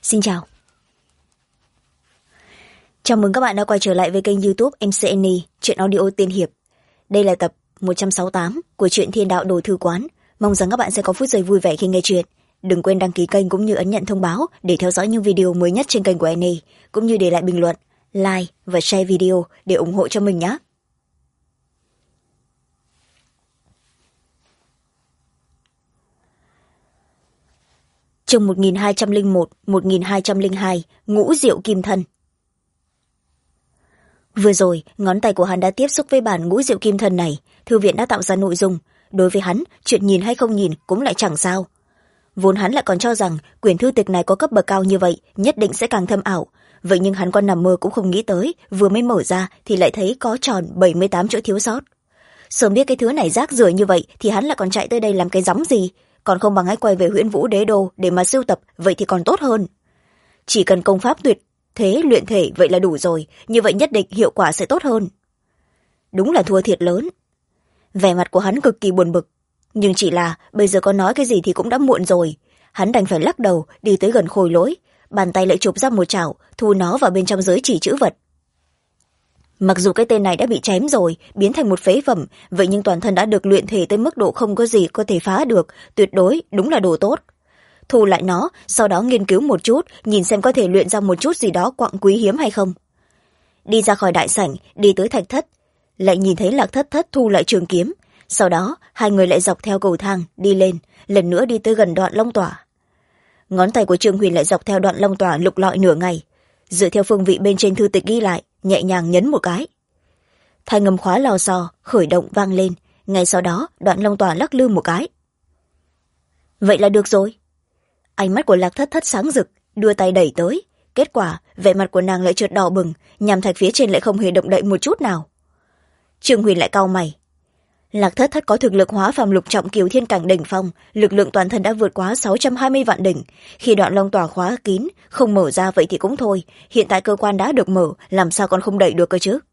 Xin chào. Chào mừng các bạn đã quay trở lại với kênh YouTube MCN Truyện Audio Tiên Hiệp. Đây là tập 168 của truyện Thiên Đạo Đồ Thư Quán. Mong rằng các bạn sẽ có phút giây vui vẻ khi nghe truyện. Đừng quên đăng ký kênh cũng như ấn nhận thông báo để theo dõi những video mới nhất trên kênh của Annie, cũng như để lại bình luận, like và share video để ủng hộ cho mình nhé. Chương 1201, 1202, Ngũ Diệu Kim Thân. Vừa rồi, ngón tay của hắn đã tiếp xúc với bản Ngũ Diệu Kim Thân này, thư viện đã tạo ra nội dung. Đối với hắn, chuyện nhìn hay không nhìn cũng lại chẳng sao. Vốn hắn lại còn cho rằng quyển thư tịch này có cấp bậc cao như vậy, nhất định sẽ càng thâm ảo. Vậy nhưng hắn còn nằm mơ cũng không nghĩ tới, vừa mới mở ra thì lại thấy có tròn 78 chỗ thiếu sót. Sớm biết cái thứ này rác rưởi như vậy thì hắn lại còn chạy tới đây làm cái gióng gì, còn không bằng hãy quay về Huyễn Vũ Đế Đô để mà sưu tập, vậy thì còn tốt hơn. Chỉ cần công pháp tuyệt thế luyện thể vậy là đủ rồi, như vậy nhất định hiệu quả sẽ tốt hơn. Đúng là thua thiệt lớn. Vẻ mặt của hắn cực kỳ buồn bực, nhưng chỉ là bây giờ có nói cái gì thì cũng đã muộn rồi. Hắn đành phải lắc đầu đi tới gần Khôi Lỗi, bàn tay lại chụp ra một chảo, thu nó vào bên trong giới chỉ chữ vật. Mặc dù cái tên này đã bị chém rồi, biến thành một phế phẩm, vậy nhưng toàn thân đã được luyện thể tới mức độ không có gì có thể phá được, tuyệt đối đúng là đồ tốt. Thu lại nó, sau đó nghiên cứu một chút, nhìn xem có thể luyện ra một chút gì đó quặng quý hiếm hay không. Đi ra khỏi đại sảnh, đi tới thạch thất, lại nhìn thấy Lạc Thất Thất thu lại trường kiếm. Sau đó hai người lại dọc theo cầu thang đi lên, lần nữa đi tới gần đoạn long tỏa. Ngón tay của Trương Huyền lại dọc theo đoạn long tỏa lục lọi nửa ngày, dựa theo phương vị bên trên thư tịch ghi lại, nhẹ nhàng nhấn một cái. Thanh âm khóa lò xò khởi động vang lên, ngay sau đó đoạn long tỏa lắc lư một cái. Vậy là được rồi. Ánh mắt của Lạc Thất Thất sáng rực, đưa tay đẩy tới. Kết quả vẻ mặt của nàng lại chợt đỏ bừng, nhằm thạch phía trên lại không hề động đậy một chút nào. Trương Huyền lại cau mày. Lạc Thất Thất có thực lực hóa phàm lục trọng Kiều Thiên cảnh đỉnh phong, lực lượng toàn thân đã vượt quá 620 vạn đỉnh. Khi đoạn long tỏa khóa kín, không mở ra vậy thì cũng thôi, hiện tại cơ quan đã được mở, làm sao còn không đẩy được cơ chứ?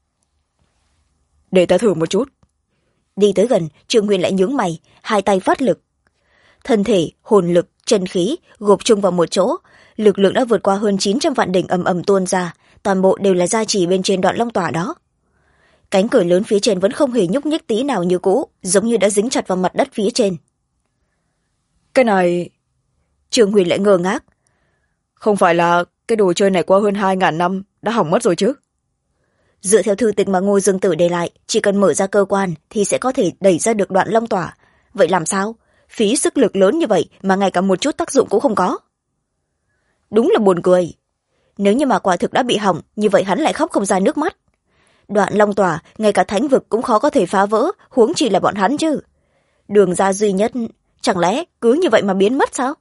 Để ta thử một chút. Đi tới gần, Trương Huyền lại nhướng mày, hai tay phát lực. Thân thể, hồn lực, chân khí gộp chung vào một chỗ, lực lượng đã vượt qua hơn 900 vạn đỉnh ầm ầm tuôn ra, toàn bộ đều là gia trì bên trên đoạn long tỏa đó. Cánh cửa lớn phía trên vẫn không hề nhúc nhích tí nào như cũ, giống như đã dính chặt vào mặt đất phía trên. Cái này... Trương Huyền lại ngơ ngác. Không phải là cái đồ chơi này qua hơn 2000 năm đã hỏng mất rồi chứ? Dựa theo thư tịch mà Ngô Dương Tử để lại, chỉ cần mở ra cơ quan thì sẽ có thể đẩy ra được đoạn long tỏa. Vậy làm sao? Phí sức lực lớn như vậy mà ngay cả một chút tác dụng cũng không có. Đúng là buồn cười. Nếu như mà quả thực đã bị hỏng, như vậy hắn lại khóc không ra nước mắt. Đoạn long tỏa, ngay cả thánh vực cũng khó có thể phá vỡ, huống chi là bọn hắn chứ. Đường ra duy nhất, chẳng lẽ cứ như vậy mà biến mất sao?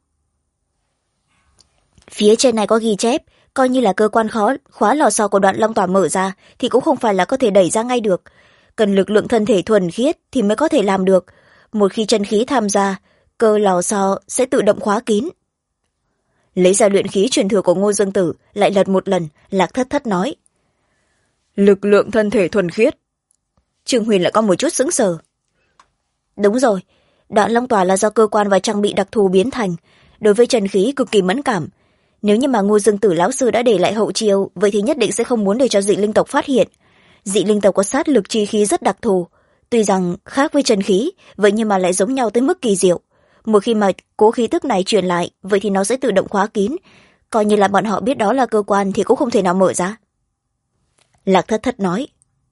Phía trên này có ghi chép, coi như là cơ quan khóa lò xo của đoạn long tỏa mở ra, thì cũng không phải là có thể đẩy ra ngay được. Cần lực lượng thân thể thuần khiết thì mới có thể làm được. Một khi chân khí tham gia, cơ lò xo sẽ tự động khóa kín. Lấy ra luyện khí truyền thừa của Ngô Dương Tử, lại lật một lần, Lạc Thất Thất nói. Lực lượng thân thể thuần khiết. Trương Huyền lại có một chút sững sờ. Đúng rồi, đoạn long tỏa là do cơ quan và trang bị đặc thù biến thành, đối với chân khí cực kỳ mẫn cảm. Nếu như mà Ngô Dương Tử lão sư đã để lại hậu chiêu, vậy thì nhất định sẽ không muốn để cho dị linh tộc phát hiện. Dị linh tộc có sát lực chi khí rất đặc thù, tuy rằng khác với chân khí, vậy nhưng mà lại giống nhau tới mức kỳ diệu. Một khi mà cố khí tức này truyền lại, vậy thì nó sẽ tự động khóa kín, coi như là bọn họ biết đó là cơ quan thì cũng không thể nào mở ra. Lạc Thất Thất nói.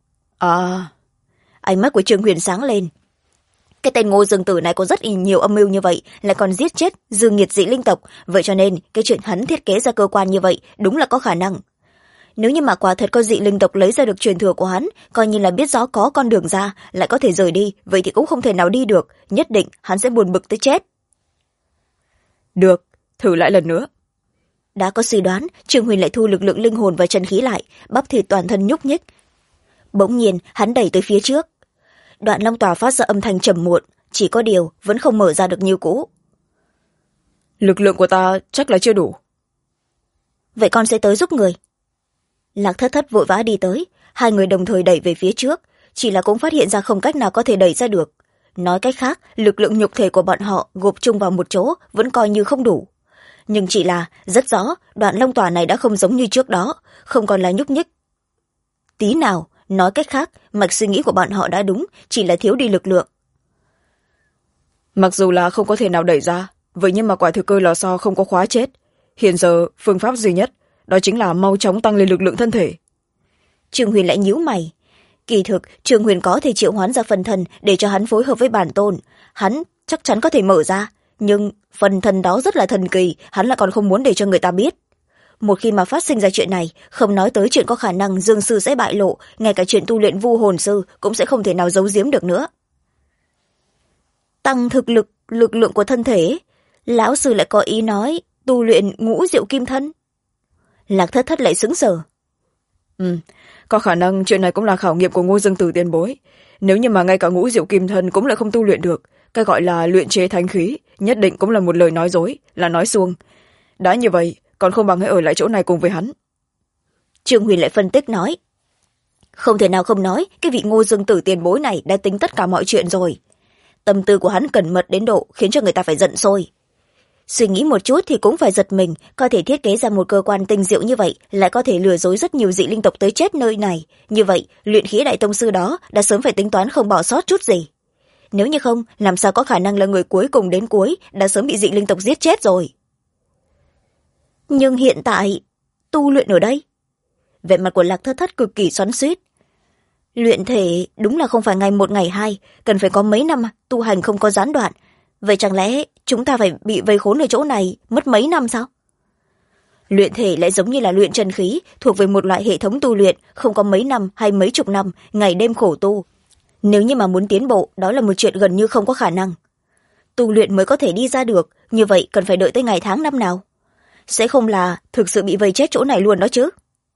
Ánh mắt của Trương Huyền sáng lên. Cái tên Ngô Dương Tử này có rất nhiều âm mưu như vậy, lại còn giết chết dương nhiệt dị linh tộc, vậy cho nên cái chuyện hắn thiết kế ra cơ quan như vậy đúng là có khả năng. Nếu như mà quả thật có dị linh tộc lấy ra được truyền thừa của hắn, coi như là biết rõ có con đường ra, lại có thể rời đi, vậy thì cũng không thể nào đi được, nhất định hắn sẽ buồn bực tới chết. Được, thử lại lần nữa. Đã có suy đoán, Trương Huyền lại thu lực lượng linh hồn và chân khí lại, bắp thịt toàn thân nhúc nhích. Bỗng nhiên, hắn đẩy tới phía trước. Đoạn long tỏa phát ra âm thanh trầm muộn, chỉ có điều vẫn không mở ra được như cũ. Lực lượng của ta chắc là chưa đủ. Vậy con sẽ tới giúp người. Lạc Thất Thất vội vã đi tới, hai người đồng thời đẩy về phía trước, chỉ là cũng phát hiện ra không cách nào có thể đẩy ra được. Nói cách khác, lực lượng nhục thể của bọn họ gộp chung vào một chỗ vẫn coi như không đủ. nhưng chỉ là rất rõ đoạn long tỏa này đã không giống như trước đó, không còn là nhúc nhích tí nào. Nói cách khác, mạch suy nghĩ của bọn họ đã đúng, chỉ là thiếu đi lực lượng. Mặc dù là không có thể nào đẩy ra, vậy nhưng mà quả thực cơ lò xo không có khóa chết. Hiện giờ phương pháp duy nhất đó chính là mau chóng tăng lên lực lượng thân thể. Trương Huyền lại nhíu mày. Kỳ thực Trương Huyền có thể triệu hoán ra phần thần để cho hắn phối hợp với bản tôn, hắn chắc chắn có thể mở ra, nhưng phần thần đó rất là thần kỳ, hắn lại còn không muốn để cho người ta biết. Một khi mà phát sinh ra chuyện này, không nói tới chuyện có khả năng dương sư sẽ bại lộ, ngay cả chuyện tu luyện vu hồn sư cũng sẽ không thể nào giấu giếm được nữa. Tăng thực lực lực lượng của thân thể, lão sư lại có ý nói tu luyện ngũ diệu kim thân. Lạc Thất Thất lại sững sờ. Có khả năng chuyện này cũng là khảo nghiệm của Ngô Dương Tử tiền bối. Nếu như mà ngay cả ngũ diệu kim thân cũng lại không tu luyện được, cái gọi là luyện chế thánh khí nhất định cũng là một lời nói dối, là nói suông. Đã như vậy, còn không bằng hãy ở lại chỗ này cùng với hắn. Trương Huyền lại phân tích nói. Không thể nào không nói, cái vị Ngô Dương Tử tiền bối này đã tính tất cả mọi chuyện rồi. Tâm tư của hắn cẩn mật đến độ khiến cho người ta phải giận sôi. Suy nghĩ một chút thì cũng phải giật mình, có thể thiết kế ra một cơ quan tinh diệu như vậy, lại có thể lừa dối rất nhiều dị linh tộc tới chết nơi này. Như vậy, luyện khí đại tông sư đó đã sớm phải tính toán không bỏ sót chút gì. Nếu như không, làm sao có khả năng là người cuối cùng đến cuối đã sớm bị dị linh tộc giết chết rồi. Nhưng hiện tại, tu luyện ở đây. Vẻ mặt của Lạc Thất Thất cực kỳ xoắn xuýt. Luyện thể đúng là không phải ngày một ngày hai, cần phải có mấy năm tu hành không có gián đoạn. Vậy chẳng lẽ chúng ta phải bị vây khốn ở chỗ này mất mấy năm sao? Luyện thể lại giống như là luyện chân khí, thuộc về một loại hệ thống tu luyện, không có mấy năm hay mấy chục năm, ngày đêm khổ tu. Nếu như mà muốn tiến bộ, đó là một chuyện gần như không có khả năng. Tu luyện mới có thể đi ra được, như vậy cần phải đợi tới ngày tháng năm nào? Sẽ không là thực sự bị vây chết chỗ này luôn đó chứ?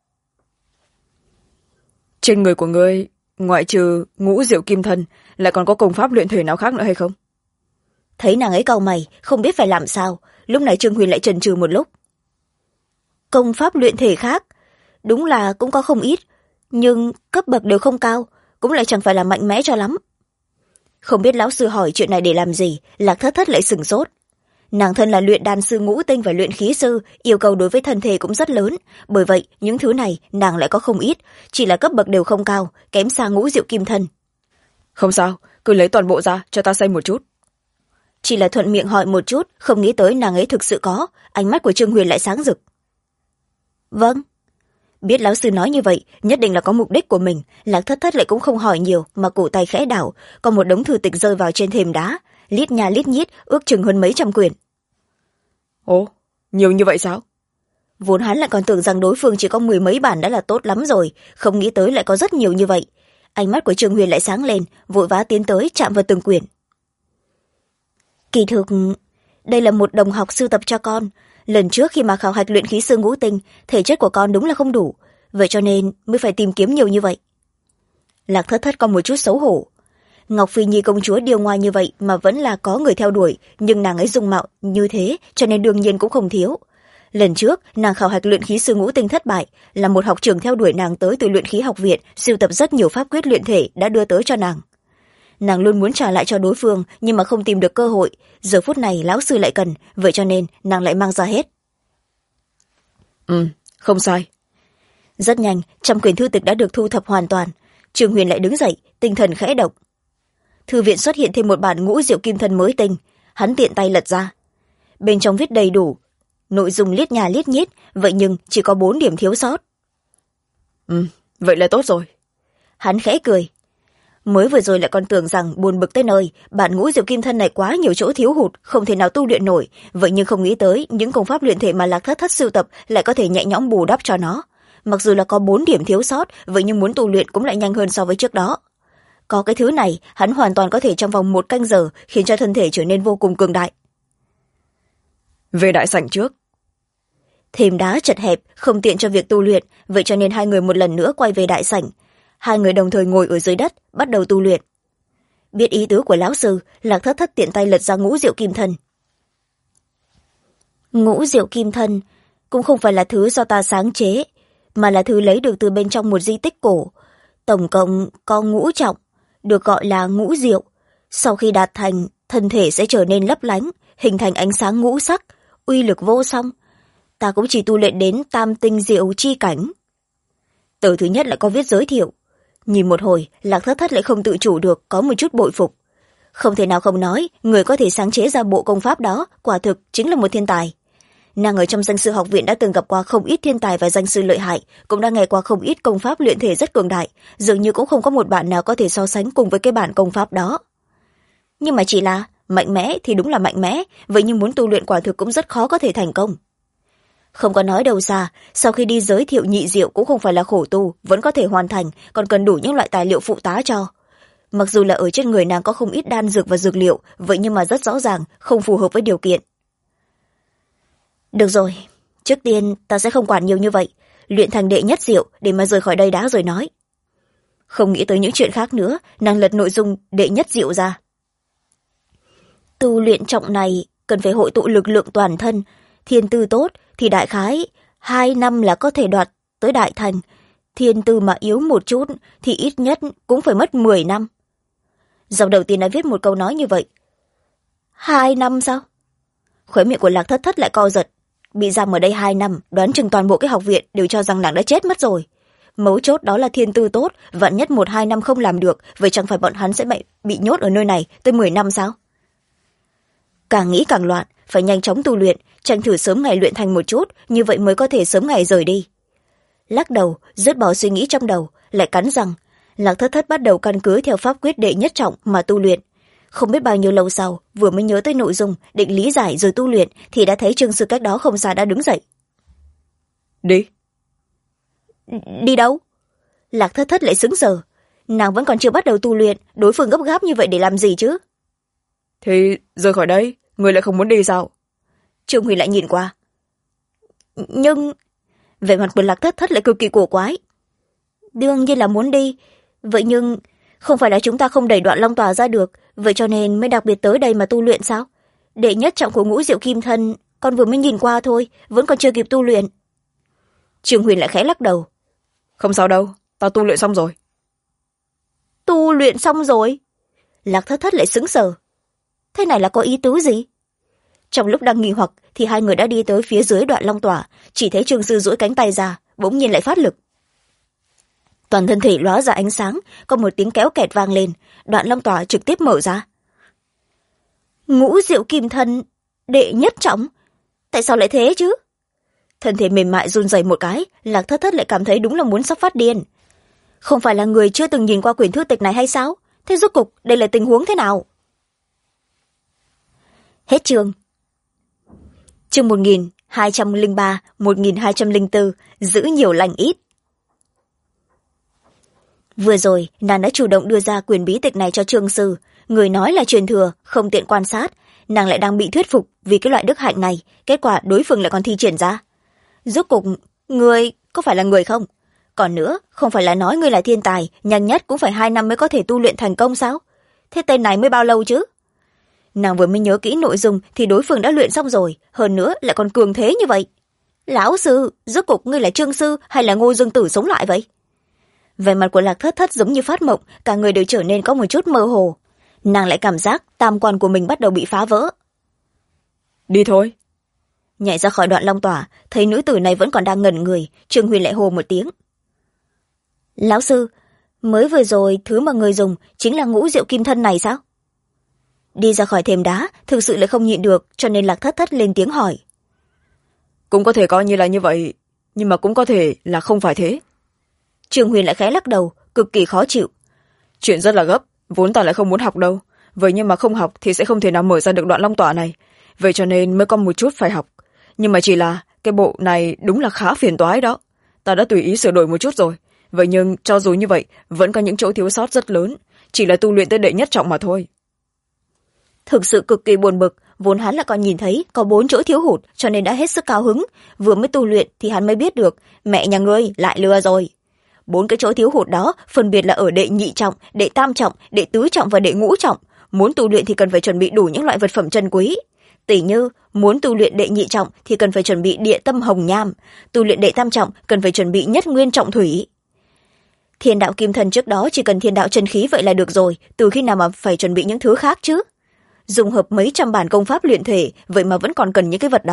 Trên người của ngươi, ngoại trừ ngũ diệu kim thân, lại còn có công pháp luyện thể nào khác nữa hay không? Thấy nàng ấy cau mày, không biết phải làm sao, lúc này Trương Huyền lại chần chừ một lúc. Công pháp luyện thể khác, đúng là cũng có không ít, nhưng cấp bậc đều không cao, cũng lại chẳng phải là mạnh mẽ cho lắm. Không biết lão sư hỏi chuyện này để làm gì, Lạc Thất Thất lại sửng sốt. Nàng thân là luyện đan sư ngũ tinh và luyện khí sư, yêu cầu đối với thân thể cũng rất lớn, bởi vậy những thứ này nàng lại có không ít, chỉ là cấp bậc đều không cao, kém xa ngũ diệu kim thân. Không sao, cứ lấy toàn bộ ra cho ta xem một chút. Chỉ là thuận miệng hỏi một chút, không nghĩ tới nàng ấy thực sự có, ánh mắt của Trương Huyền lại sáng rực. Vâng. Biết lão sư nói như vậy, nhất định là có mục đích của mình, Lạc Thất Thất lại cũng không hỏi nhiều, mà cổ tay khẽ đảo, có một đống thư tịch rơi vào trên thềm đá, lít nha lít nhít, ước chừng hơn mấy trăm quyển. Ồ, nhiều như vậy sao? Vốn hắn lại còn tưởng rằng đối phương chỉ có 10 mấy bản đã là tốt lắm rồi, không nghĩ tới lại có rất nhiều như vậy. Ánh mắt của Trương Huyền lại sáng lên, vội vã tiến tới chạm vào từng quyển. Kỳ thực, đây là một đồng học sưu tập cho con. Lần trước khi mà khảo hạch luyện khí sư ngũ tinh, thể chất của con đúng là không đủ, vậy cho nên mới phải tìm kiếm nhiều như vậy. Lạc Thất Thất có một chút xấu hổ. Ngọc Phi Nhi công chúa điêu ngoa như vậy mà vẫn là có người theo đuổi, nhưng nàng ấy dung mạo như thế cho nên đương nhiên cũng không thiếu. Lần trước nàng khảo hạch luyện khí sư ngũ tinh thất bại, là một học trưởng theo đuổi nàng tới từ luyện khí học viện, sưu tập rất nhiều pháp quyết luyện thể đã đưa tới cho nàng. Nàng luôn muốn trả lại cho đối phương nhưng mà không tìm được cơ hội, giờ phút này lão sư lại cần, vậy cho nên nàng lại mang ra hết. Không sai. Rất nhanh, trăm quyển thư tịch đã được thu thập hoàn toàn. Trương Huyền lại đứng dậy, tinh thần khẽ động. Thư viện xuất hiện thêm một bản ngũ diệu kim thân mới tinh, hắn tiện tay lật ra. Bên trong viết đầy đủ, nội dung lít nhà lít nhít, vậy nhưng chỉ có 4 điểm thiếu sót. Vậy là tốt rồi. Hắn khẽ cười. Mới vừa rồi lại còn tưởng rằng buồn bực tới nơi, bản ngũ diệu kim thân này quá nhiều chỗ thiếu hụt, không thể nào tu luyện nổi, vậy nhưng không nghĩ tới những công pháp luyện thể mà Lạc Thất Thất sưu tập lại có thể nhẹ nhõm bù đắp cho nó. Mặc dù là có 4 điểm thiếu sót, vậy nhưng muốn tu luyện cũng lại nhanh hơn so với trước đó. Có cái thứ này, hắn hoàn toàn có thể trong vòng 1 canh giờ khiến cho thân thể trở nên vô cùng cường đại. Về đại sảnh trước. Thềm đá chật hẹp, không tiện cho việc tu luyện, vậy cho nên hai người một lần nữa quay về đại sảnh. Hai người đồng thời ngồi ở dưới đất, bắt đầu tu luyện. Biết ý tứ của lão sư, Lạc Thất Thất tiện tay lật ra ngũ diệu kim thân. Ngũ diệu kim thân cũng không phải là thứ do ta sáng chế, mà là thứ lấy được từ bên trong một di tích cổ. Tổng cộng có ngũ trọng, được gọi là ngũ diệu. Sau khi đạt thành, thân thể sẽ trở nên lấp lánh, hình thành ánh sáng ngũ sắc. uy lực vô song. Ta cũng chỉ tu luyện đến tam tinh diệu chi cảnh. Tờ thứ nhất lại có viết giới thiệu. Nhìn một hồi, Lạc Thất Thất lại không tự chủ được, có một chút bội phục. Không thể nào không nói, người có thể sáng chế ra bộ công pháp đó quả thực chính là một thiên tài. Nàng ở trong danh sư học viện đã từng gặp qua không ít thiên tài và danh sư lợi hại, cũng đã nghe qua không ít công pháp luyện thể rất cường đại, dường như cũng không có một bạn nào có thể so sánh cùng với cái bản công pháp đó. Nhưng mà chỉ là mạnh mẽ thì đúng là mạnh mẽ, vậy nhưng muốn tu luyện quả thực cũng rất khó có thể thành công. Không có nói đâu xa, sau khi đi giới thiệu nhị diệu cũng không phải là khổ tu, vẫn có thể hoàn thành, còn cần đủ những loại tài liệu phụ tá cho. Mặc dù là ở trên người nàng có không ít đan dược và dược liệu, vậy nhưng mà rất rõ ràng không phù hợp với điều kiện. Được rồi, trước tiên ta sẽ không quản nhiều như vậy, luyện thành đệ nhất diệu để mà rời khỏi đây đã rồi nói. Không nghĩ tới những chuyện khác nữa, nàng lật nội dung đệ nhất diệu ra. Tu luyện trọng này cần phải hội tụ lực lượng toàn thân, thiên tư tốt thì đại khái 2 năm là có thể đoạt tới đại thành, thiên tư mà yếu một chút thì ít nhất cũng phải mất 10 năm. Dòng đầu tiên đã viết một câu nói như vậy. 2 năm sao? Khóe miệng của Lạc Thất Thất lại co giật. Bị giam ở đây 2 năm, đoán chừng toàn bộ cái học viện đều cho rằng nàng đã chết mất rồi. Mấu chốt đó là thiên tư tốt, vạn nhất 1-2 năm không làm được, vậy chẳng phải bọn hắn sẽ bị nhốt ở nơi này tới 10 năm sao? Càng nghĩ càng loạn, phải nhanh chóng tu luyện, tranh thủ sớm ngày luyện thành một chút, như vậy mới có thể sớm ngày rời đi. Lắc đầu, dứt bỏ suy nghĩ trong đầu, lại cắn răng. Lạc Thất Thất bắt đầu căn cứ theo pháp quyết đệ nhất trọng mà tu luyện. Không biết bao nhiêu lâu sau, vừa mới nhớ tới nội dung, định lý giải rồi tu luyện, thì đã thấy Trương Sư cách đó không xa đã đứng dậy. Đi. Đi đâu? Lạc Thất Thất lại sững sờ. Nàng vẫn còn chưa bắt đầu tu luyện, đối phương gấp gáp như vậy để làm gì chứ? Thì rời khỏi đây, người lại không muốn đi sao? Trương Huy lại nhìn qua. Nhưng vẻ mặt của Lạc Thất Thất lại cực kỳ cổ quái. Đương nhiên là muốn đi, vậy nhưng không phải là chúng ta không đẩy Đoạn Long Tòa ra được, vậy cho nên mới đặc biệt tới đây mà tu luyện sao? Đệ nhất trọng của Ngũ Diệu Kim Thân con vừa mới nhìn qua thôi, vẫn còn chưa kịp tu luyện. Trương Huyền lại khẽ lắc đầu. Không sao đâu, ta tu luyện xong rồi. Tu luyện xong rồi? Lạc Thất Thất lại sững sờ. Thế này là có ý tứ gì? Trong lúc đang nghi hoặc thì hai người đã đi tới phía dưới Đoạn Long Tòa, chỉ thấy Trương Sư duỗi cánh tay ra, bỗng nhiên lại phát lực. Toàn thân thể lóa ra ánh sáng, có một tiếng kéo kẹt vang lên, Đoạn Long Tòa trực tiếp mở ra. Ngũ Diệu Kim Thân đệ nhất trọng? Tại sao lại thế chứ? Thân thể mềm mại run rẩy một cái, Lạc Thất Thất lại cảm thấy đúng là muốn sắp phát điên. Không phải là người chưa từng nhìn qua quyển thư tịch này hay sao? Thế rốt cục đây là tình huống thế nào? Hết chương. Chương 1203, 1204, giữ nhiều lành ít. Vừa rồi, nàng đã chủ động đưa ra quyền bí tịch này cho Trương Sư. Người nói là truyền thừa, không tiện quan sát. Nàng lại đang bị thuyết phục vì cái loại đức hạnh này, kết quả đối phương lại còn thi triển ra. Rốt cục, người có phải là người không? Còn nữa, không phải là nói ngươi là thiên tài, nhanh nhất cũng phải 2 năm mới có thể tu luyện thành công sao? Thế tên này mới bao lâu chứ? Nàng vừa mới nhớ kỹ nội dung thì đối phương đã luyện xong rồi, hơn nữa lại còn cường thế như vậy. Lão sư, rốt cục ngươi là Trương Sư hay là Ngô Dương Tử sống lại vậy? Vẻ mặt của Lạc Thất Thất giống như phát mộng, cả người đều trở nên có một chút mơ hồ. Nàng lại cảm giác tam quan của mình bắt đầu bị phá vỡ. Đi thôi. Nhảy ra khỏi Đoạn Long Tỏa, thấy nữ tử này vẫn còn đang ngẩn người, Trương Huyền lại hô một tiếng. Lão sư, mới vừa rồi thứ mà người dùng chính là Ngũ Diệu Kim Thân này sao? Đi ra khỏi thềm đá, thực sự lại không nhịn được, cho nên Lạc Thất Thất lên tiếng hỏi. Cũng có thể coi như là như vậy, nhưng mà cũng có thể là không phải thế. Trương Huyền lại khẽ lắc đầu, cực kỳ khó chịu. Chuyện rất là gấp, vốn ta lại không muốn học đâu. Vậy nhưng mà không học thì sẽ không thể nào mở ra được Đoạn Long Tỏa này. Vậy cho nên mới có một chút phải học. Nhưng mà chỉ là cái bộ này đúng là khá phiền toái đó. Ta đã tùy ý sửa đổi một chút rồi. Vậy nhưng cho dù như vậy, vẫn có những chỗ thiếu sót rất lớn. Chỉ là tu luyện tới đệ nhất trọng mà thôi. Thực sự cực kỳ buồn bực, vốn hắn là còn nhìn thấy có 4 chỗ thiếu hụt, cho nên đã hết sức cao hứng. Vừa mới tu luyện thì hắn mới biết được, mẹ nhà ngươi lại lừa rồi. 4 cái chỗ thiếu hụt đó phân biệt là ở đệ nhị trọng, đệ tam trọng, đệ tứ trọng và đệ ngũ trọng. Muốn tu luyện thì cần phải chuẩn bị đủ những loại vật phẩm chân quý. Tỉ như muốn tu luyện đệ nhị trọng thì cần phải chuẩn bị địa tâm hồng nham, tu luyện đệ tam trọng cần phải chuẩn bị nhất nguyên trọng thủy. Thiên đạo kim thần trước đó chỉ cần thiên đạo chân khí vậy là được rồi, từ khi nào mà phải chuẩn bị những thứ khác chứ? Dùng hợp mấy trăm bản công pháp luyện thể, vậy mà vẫn còn cần những cái vật đó,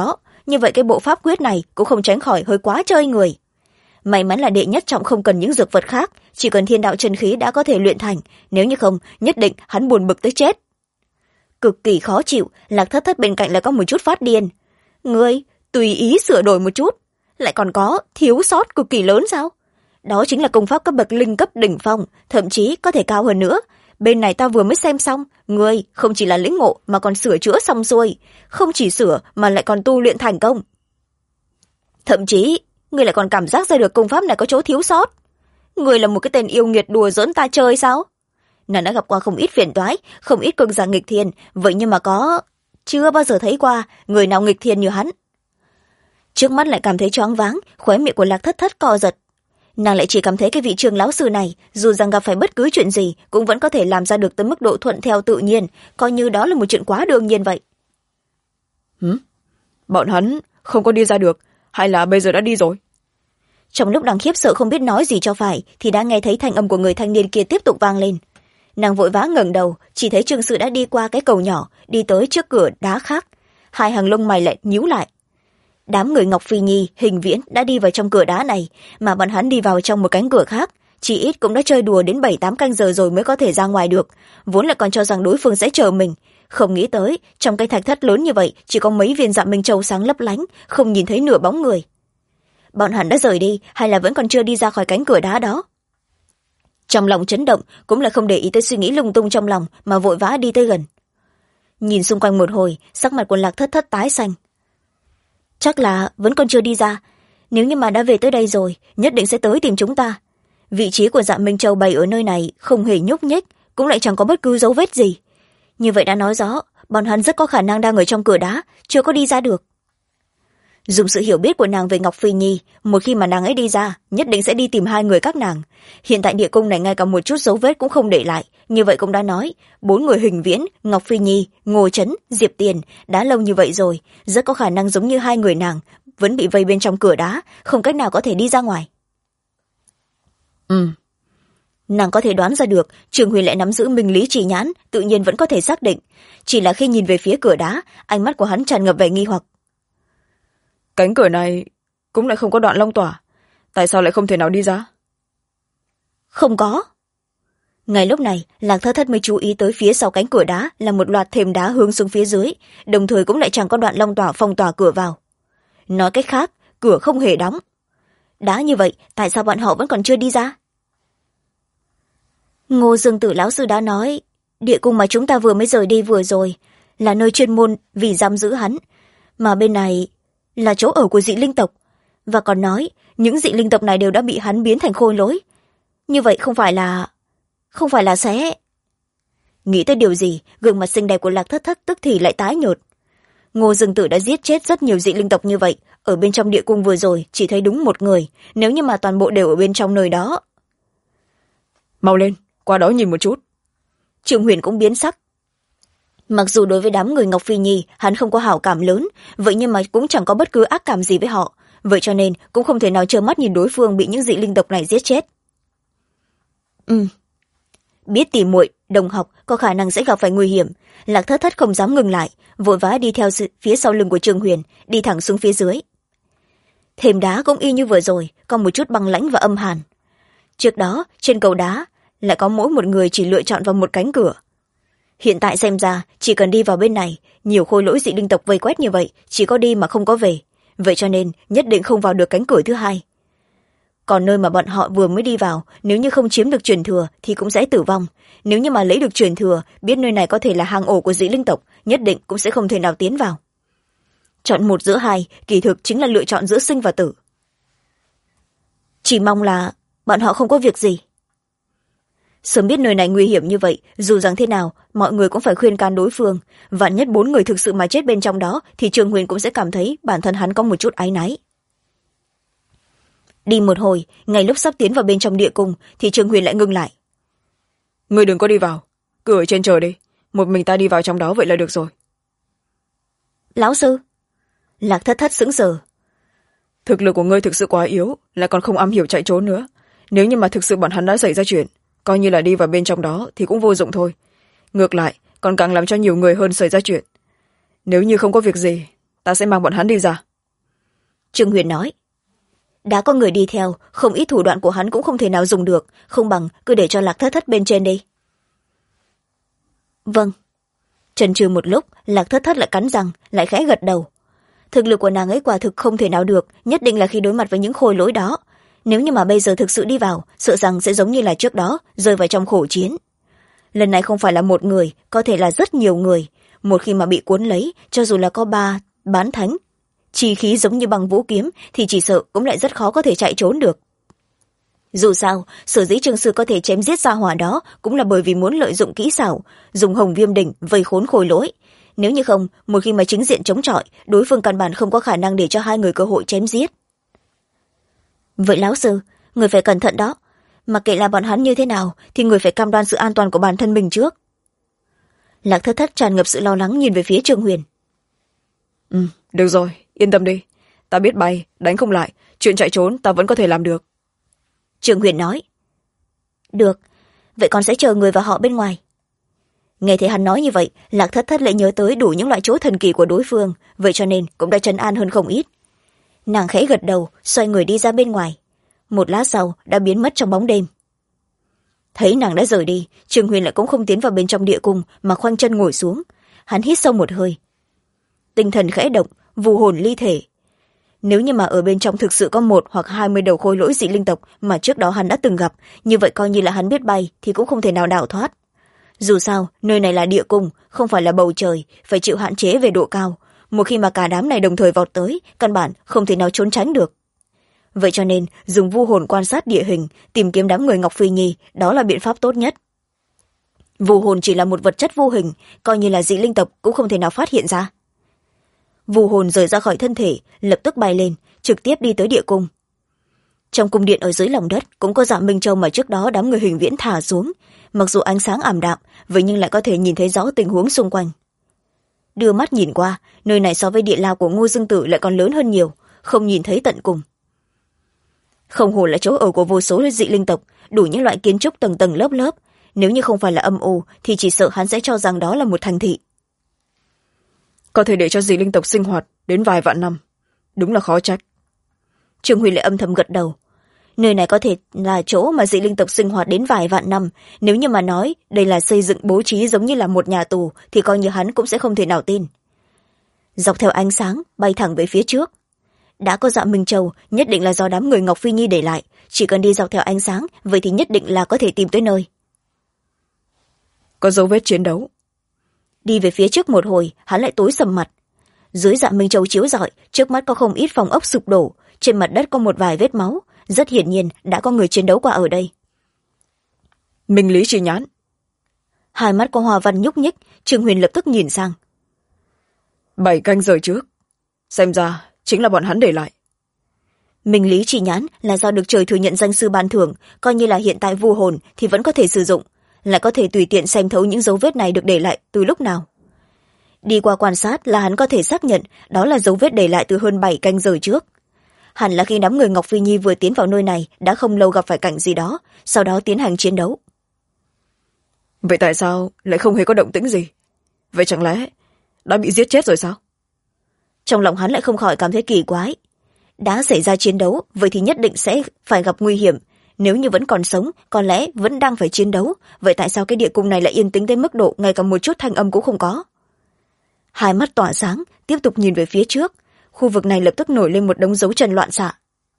như vậy cái bộ pháp quyết này cũng không tránh khỏi hơi quá chơi người. May mắn là đệ nhất trọng không cần những dược vật khác, chỉ cần thiên đạo chân khí đã có thể luyện thành, nếu như không nhất định hắn buồn bực tới chết. Cực kỳ khó chịu, Lạc Thất Thất bên cạnh lại có một chút phát điên. Ngươi tùy ý sửa đổi một chút, lại còn có thiếu sót cực kỳ lớn sao? Đó chính là công pháp cấp bậc linh cấp đỉnh phong, thậm chí có thể cao hơn nữa. Bên này ta vừa mới xem xong, ngươi không chỉ là lĩnh ngộ mà còn sửa chữa xong xuôi, không chỉ sửa mà lại còn tu luyện thành công. Thậm chí ngươi lại còn cảm giác ra được công pháp này có chỗ thiếu sót. Ngươi là một cái tên yêu nghiệt đùa giỡn ta chơi sao? Nàng đã gặp qua không ít phiền toái, không ít cường giả nghịch thiên, vậy nhưng mà chưa bao giờ thấy qua người nào nghịch thiên như hắn. Trước mắt lại cảm thấy choáng váng, khóe miệng của Lạc Thất Thất co giật. Nàng lại chỉ cảm thấy cái vị trường lão sư này, dù rằng gặp phải bất cứ chuyện gì cũng vẫn có thể làm ra được tới mức độ thuận theo tự nhiên, coi như đó là một chuyện quá đương nhiên vậy. Bọn hắn không có đi ra được, hay là bây giờ đã đi rồi? Trong lúc đang khiếp sợ không biết nói gì cho phải, thì đã nghe thấy thanh âm của người thanh niên kia tiếp tục vang lên. Nàng vội vã ngẩng đầu, chỉ thấy Trương Sự đã đi qua cái cầu nhỏ, đi tới trước cửa đá khác. Hai hàng lông mày lại nhíu lại. Đám người Ngọc Phi Nhi, Hình Viễn đã đi vào trong cửa đá này, mà bọn hắn đi vào trong một cánh cửa khác, chỉ ít cũng đã chơi đùa đến 7-8 canh giờ rồi mới có thể ra ngoài được, vốn là còn cho rằng đối phương sẽ chờ mình, không nghĩ tới trong cái thạch thất lớn như vậy chỉ có mấy viên Dạ Minh Châu sáng lấp lánh, không nhìn thấy nửa bóng người. Bọn hắn đã rời đi hay là vẫn còn chưa đi ra khỏi cánh cửa đá đó? Trong lòng chấn động, cũng là không để ý tới suy nghĩ lung tung trong lòng mà vội vã đi tới gần. Nhìn xung quanh một hồi, sắc mặt của Lạc Thất Thất tái xanh. Chắc là vẫn còn chưa đi ra, nếu như mà đã về tới đây rồi nhất định sẽ tới tìm chúng ta. Vị trí của Dạ Minh Châu bày ở nơi này không hề nhúc nhích, cũng lại chẳng có bất cứ dấu vết gì. Như vậy đã nói rõ bọn hắn rất có khả năng đang ở trong cửa đá, chưa có đi ra được. Dùng sự hiểu biết của nàng về Ngọc Phi Nhi, một khi mà nàng ấy đi ra nhất định sẽ đi tìm hai người các nàng. Hiện tại địa cung này ngay cả một chút dấu vết cũng không để lại, như vậy cũng đã nói 4 người Hình Viễn, Ngọc Phi Nhi, Ngô Trấn, Diệp Tiền đã lâu như vậy rồi, rất có khả năng giống như hai người nàng vẫn bị vây bên trong cửa đá, không cách nào có thể đi ra ngoài. Nàng có thể đoán ra được Trường Huyền lại nắm giữ minh lý trì nhãn, tự nhiên vẫn có thể xác định, chỉ là khi nhìn về phía cửa đá, ánh mắt của hắn tràn ngập vẻ nghi hoặc. Cánh cửa này cũng lại không có đoạn long tỏa, tại sao lại không thể nào đi ra? Không có. Ngay lúc này, Lạc Thất Thất mới chú ý tới phía sau cánh cửa đá là một loạt thềm đá hướng xuống phía dưới, đồng thời cũng lại chẳng có đoạn long tỏa phong tỏa cửa vào. Nói cách khác, cửa không hề đóng. Đá như vậy, tại sao bọn họ vẫn còn chưa đi ra? Ngô Dương Tử lão sư đã nói, địa cung mà chúng ta vừa mới rời đi vừa rồi là nơi chuyên môn vì giam giữ hắn, mà bên này là chỗ ở của dị linh tộc, và còn nói những dị linh tộc này đều đã bị hắn biến thành khôi lỗi. Như vậy không phải là sẽ... Nghĩ tới điều gì, gương mặt xinh đẹp của Lạc Thất Thất tức thì lại tái nhợt. Ngô Dương Tử đã giết chết rất nhiều dị linh tộc như vậy, ở bên trong địa cung vừa rồi chỉ thấy đúng một người, nếu như mà toàn bộ đều ở bên trong nơi đó. Mau lên, qua đó nhìn một chút. Trường Huyền cũng biến sắc. Mặc dù đối với đám người Ngọc Phi Nhi hắn không có hảo cảm lớn, vậy nhưng mà cũng chẳng có bất cứ ác cảm gì với họ, vậy cho nên cũng không thể nào trơ mắt nhìn đối phương bị những dị linh tộc này giết chết. Biết tỉ muội đồng học có khả năng sẽ gặp phải nguy hiểm, Lạc Thất Thất không dám ngừng lại, vội vã đi theo phía sau lưng của Trường Huyền, đi thẳng xuống phía dưới. Thềm đá cũng y như vừa rồi, có một chút băng lãnh và âm hàn. Trước đó trên cầu đá lại có mỗi một người chỉ lựa chọn vào một cánh cửa. Hiện tại xem ra chỉ cần đi vào bên này, nhiều khôi lỗi dị linh tộc vây quét như vậy, chỉ có đi mà không có về, vậy cho nên nhất định không vào được cánh cửa thứ hai. Còn nơi mà bọn họ vừa mới đi vào, nếu như không chiếm được truyền thừa thì cũng sẽ tử vong, nếu như mà lấy được truyền thừa, biết nơi này có thể là hang ổ của dị linh tộc, nhất định cũng sẽ không thể nào tiến vào. Chọn một giữa hai, kỳ thực chính là lựa chọn giữa sinh và tử. Chỉ mong là bọn họ không có việc gì. Sớm biết nơi này nguy hiểm như vậy, dù rằng thế nào mọi người cũng phải khuyên can đối phương, vạn nhất 4 người thực sự mà chết bên trong đó thì Trường Huyền cũng sẽ cảm thấy bản thân hắn có một chút áy náy. Đi một hồi, ngay lúc sắp tiến vào bên trong địa cung thì Trường Huyền lại ngưng lại. Ngươi đừng có đi vào, cứ ở trên chờ đi, một mình ta đi vào trong đó vậy là được rồi. Lão sư. Lạc Thất Thất sững sờ. Thực lực của ngươi thực sự quá yếu, lại còn không am hiểu chạy trốn nữa, nếu như mà thực sự bọn hắn đã xảy ra chuyện, coi như là đi vào bên trong đó thì cũng vô dụng thôi, ngược lại còn càng làm cho nhiều người hơn xảy ra chuyện. Nếu như không có việc gì, ta sẽ mang bọn hắn đi ra, Trương Huyền nói. Đã có người đi theo, không ít thủ đoạn của hắn cũng không thể nào dùng được, không bằng cứ để cho Lạc Thất Thất bên trên đi. Vâng. Chần chừ một lúc, Lạc Thất Thất lại cắn răng, lại khẽ gật đầu. Thực lực của nàng ấy quả thực không thể nào được, nhất định là khi đối mặt với những khôi lỗi đó. Nếu như mà bây giờ thực sự đi vào, sợ rằng sẽ giống như là trước đó, rơi vào trong khổ chiến. Lần này không phải là một người, có thể là rất nhiều người. Một khi mà bị cuốn lấy, cho dù là có ba bán thánh chi khí giống như bằng vũ kiếm, thì chỉ sợ cũng lại rất khó có thể chạy trốn được. Dù sao, sở dĩ Trương Sư có thể chém giết gia hỏa đó cũng là bởi vì muốn lợi dụng kỹ xảo, dùng Hồng Viêm Đỉnh vây khốn khôi lỗi. Nếu như không, một khi mà chính diện chống chọi, đối phương căn bản không có khả năng để cho hai người cơ hội chém giết. Vậy lão sư, người phải cẩn thận đó. Mặc kệ là bọn hắn như thế nào, thì người phải cam đoan sự an toàn của bản thân mình trước. Lạc Thất Thất tràn ngập sự lo lắng nhìn về phía Trương Huyền. Được rồi, yên tâm đi. Ta biết bay, đánh không lại, chuyện chạy trốn ta vẫn có thể làm được. Trương Huyền nói. Được, vậy con sẽ chờ người và họ bên ngoài. Nghe thấy hắn nói như vậy, Lạc Thất Thất lại nhớ tới đủ những loại chỗ thần kỳ của đối phương, vậy cho nên cũng đã trấn an hơn không ít. Nàng khẽ gật đầu, xoay người đi ra bên ngoài. Một lát sau đã biến mất trong bóng đêm. Thấy nàng đã rời đi, Trương Huyền lại cũng không tiến vào bên trong địa cung mà khoanh chân ngồi xuống. Hắn hít sâu một hơi. Tinh thần khẽ động, vù hồn ly thể. Nếu như mà ở bên trong thực sự có 1 hoặc 20 đầu khôi lỗi dị linh tộc mà trước đó hắn đã từng gặp, như vậy coi như là hắn biết bay thì cũng không thể nào đào thoát. Dù sao, nơi này là địa cung, không phải là bầu trời, phải chịu hạn chế về độ cao. Một khi mà cả đám này đồng thời vọt tới, căn bản không thể nào trốn tránh được. Vậy cho nên, dùng vu hồn quan sát địa hình, tìm kiếm đám người Ngọc Phi Nhi, đó là biện pháp tốt nhất. Vu hồn chỉ là một vật chất vô hình, coi như là dị linh tộc cũng không thể nào phát hiện ra. Vu hồn rời ra khỏi thân thể, lập tức bay lên, trực tiếp đi tới địa cung. Trong cung điện ở dưới lòng đất cũng có Dạ Minh Châu mà trước đó đám người Hình Viễn thả xuống, mặc dù ánh sáng ảm đạm, vậy nhưng lại có thể nhìn thấy rõ tình huống xung quanh. Đưa mắt nhìn qua, nơi này so với địa lao của Ngô Dương Tử lại còn lớn hơn nhiều, không nhìn thấy tận cùng. Không hồ là chỗ ở của vô số dị linh tộc, đủ những loại kiến trúc tầng tầng lớp lớp, nếu như không phải là âm u thì chỉ sợ hắn sẽ cho rằng đó là một thành thị. Có thể để cho dị linh tộc sinh hoạt đến vài vạn năm, đúng là khó trách. Trương Huy lại âm thầm gật đầu. Nơi này có thể là chỗ mà dị linh tộc sinh hoạt đến vài vạn năm, nếu như mà nói đây là xây dựng bố trí giống như là một nhà tù thì coi như hắn cũng sẽ không thể nào tin. Dọc theo ánh sáng bay thẳng về phía trước. Đã có Dạ Minh Châu, nhất định là do đám người Ngọc Phi Nhi để lại, chỉ cần đi dọc theo ánh sáng vậy thì nhất định là có thể tìm tới nơi. Có dấu vết chiến đấu. Đi về phía trước một hồi, hắn lại tối sầm mặt. Dưới Dạ Minh Châu chiếu rọi, trước mắt có không ít phòng ốc sụp đổ, trên mặt đất có một vài vết máu, rất hiển nhiên đã có người chiến đấu qua ở đây. Minh Lý Chi Nhãn. Hai mắt có hoa văn nhúc nhích, Trương Huyền lập tức nhìn sang. 7 canh giờ trước, xem ra chính là bọn hắn để lại. Minh Lý Chi Nhãn là do được trời thừa nhận danh sư ban thưởng, coi như là hiện tại vu hồn thì vẫn có thể sử dụng, lại có thể tùy tiện xem thấu những dấu vết này được để lại từ lúc nào. Đi qua quan sát là hắn có thể xác nhận đó là dấu vết để lại từ hơn 7 canh giờ trước. Hẳn là khi đám người Ngọc Phi Nhi vừa tiến vào nơi này đã không lâu gặp phải cảnh gì đó, sau đó tiến hành chiến đấu. Vậy tại sao lại không hề có động tĩnh gì? Vậy chẳng lẽ đã bị giết chết rồi sao? Trong lòng hắn lại không khỏi cảm thấy kỳ quái. Đã xảy ra chiến đấu, vậy thì nhất định sẽ phải gặp nguy hiểm. Nếu như vẫn còn sống, có lẽ vẫn đang phải chiến đấu. Vậy tại sao cái địa cung này lại yên tĩnh tới mức độ ngay cả một chút thanh âm cũng không có? Hai mắt tỏa sáng, tiếp tục nhìn về phía trước. Khu vực này lập tức nổi lên một đống dấu chân loạn xạ.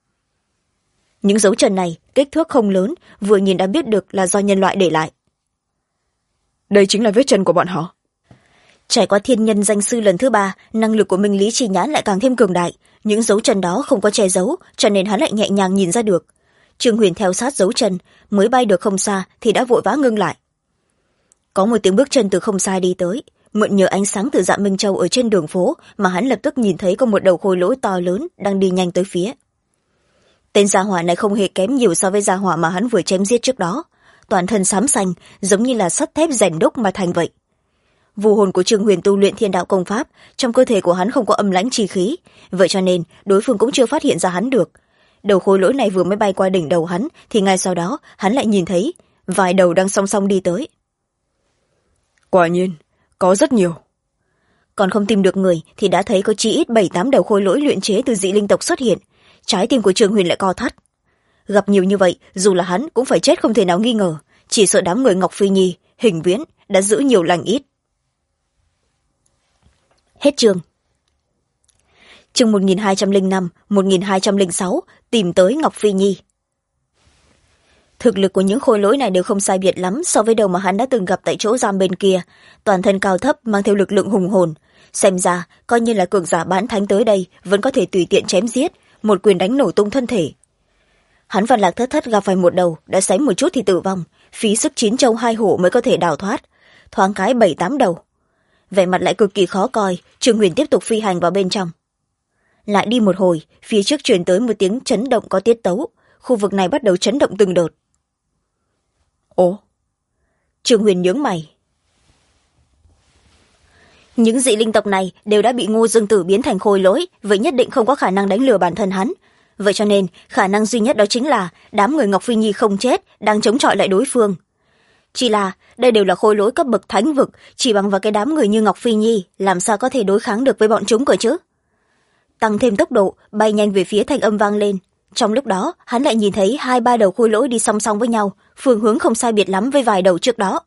Những dấu chân này kích thước không lớn, vừa nhìn đã biết được là do nhân loại để lại. Đây chính là vết chân của bọn họ. Trải qua thiên nhân danh sư lần thứ 3, năng lực của Minh Lý Chi Nhãn lại càng thêm cường đại. Những dấu chân đó không có che giấu, cho nên hắn lại nhẹ nhàng nhìn ra được. Trương Huyền theo sát dấu chân, mới bay được không xa thì đã vội vã ngưng lại. Có một tiếng bước chân từ không xa đi tới, mượn nhờ ánh sáng từ Dạ Minh Châu ở trên đường phố mà hắn lập tức nhìn thấy có một đầu khôi lỗi to lớn đang đi nhanh tới phía. Tên gia hỏa này không hề kém nhiều so với gia hỏa mà hắn vừa chém giết trước đó, toàn thân xám xanh, giống như là sắt thép rèn đúc mà thành vậy. Vu hồn của Trương Huyền tu luyện thiên đạo công pháp, trong cơ thể của hắn không có âm lãnh chi khí, vậy cho nên đối phương cũng chưa phát hiện ra hắn được. Đầu khối lỗi này vừa mới bay qua đỉnh đầu hắn thì ngay sau đó hắn lại nhìn thấy vài đầu đang song song đi tới. Quả nhiên có rất nhiều. còn không tìm được người thì đã thấy có chí ít 7-8 đầu khôi lỗi luyện chế từ dị linh tộc xuất hiện. Trái tim của Trương Huyền lại co thắt. Gặp nhiều như vậy, dù là hắn cũng phải chết không thể nào nghi ngờ, chỉ sợ đám người Ngọc Phi Nhi, Hình Viễn đã giữ nhiều lành ít. Hết chương. Chương 1205, 1206, tìm tới Ngọc Phi Nhi. Thực lực của những khôi lỗi này đều không sai biệt lắm so với đầu mà hắn đã từng gặp tại chỗ giam bên kia, toàn thân cao thấp mang theo lực lượng hùng hồn. Xem ra coi như là cường giả bán thánh tới đây vẫn có thể tùy tiện chém giết, một quyền đánh nổ tung thân thể. Hắn và Lạc Thất Thất gặp phải một đầu đã xém một chút thì tử vong, phí sức 9 châu 2 hổ mới có thể đào thoát, thoáng cái 7-8 đầu. Vẻ mặt lại cực kỳ khó coi. Trương Huyền tiếp tục phi hành vào bên trong. Lại đi một hồi, phía trước truyền tới một tiếng chấn động có tiết tấu, khu vực này bắt đầu chấn động từng đợt. Ồ. Trương Huyền nhướng mày. Những dị linh tộc này đều đã bị Ngô Dương Tử biến thành khôi lỗi, vậy nhất định không có khả năng đánh lừa bản thân hắn. Vậy cho nên khả năng duy nhất đó chính là đám người Ngọc Phi Nhi không chết đang chống chọi lại đối phương. Chỉ là đây đều là khôi lỗi cấp bậc thánh vực, chỉ bằng vào cái đám người như Ngọc Phi Nhi làm sao có thể đối kháng được với bọn chúng cơ chứ. Tăng thêm tốc độ, bay nhanh về phía thanh âm vang lên. Trong lúc đó hắn lại nhìn thấy 2-3 đầu khôi lỗi đi song song với nhau, phương hướng không sai biệt lắm với vài đầu trước đó.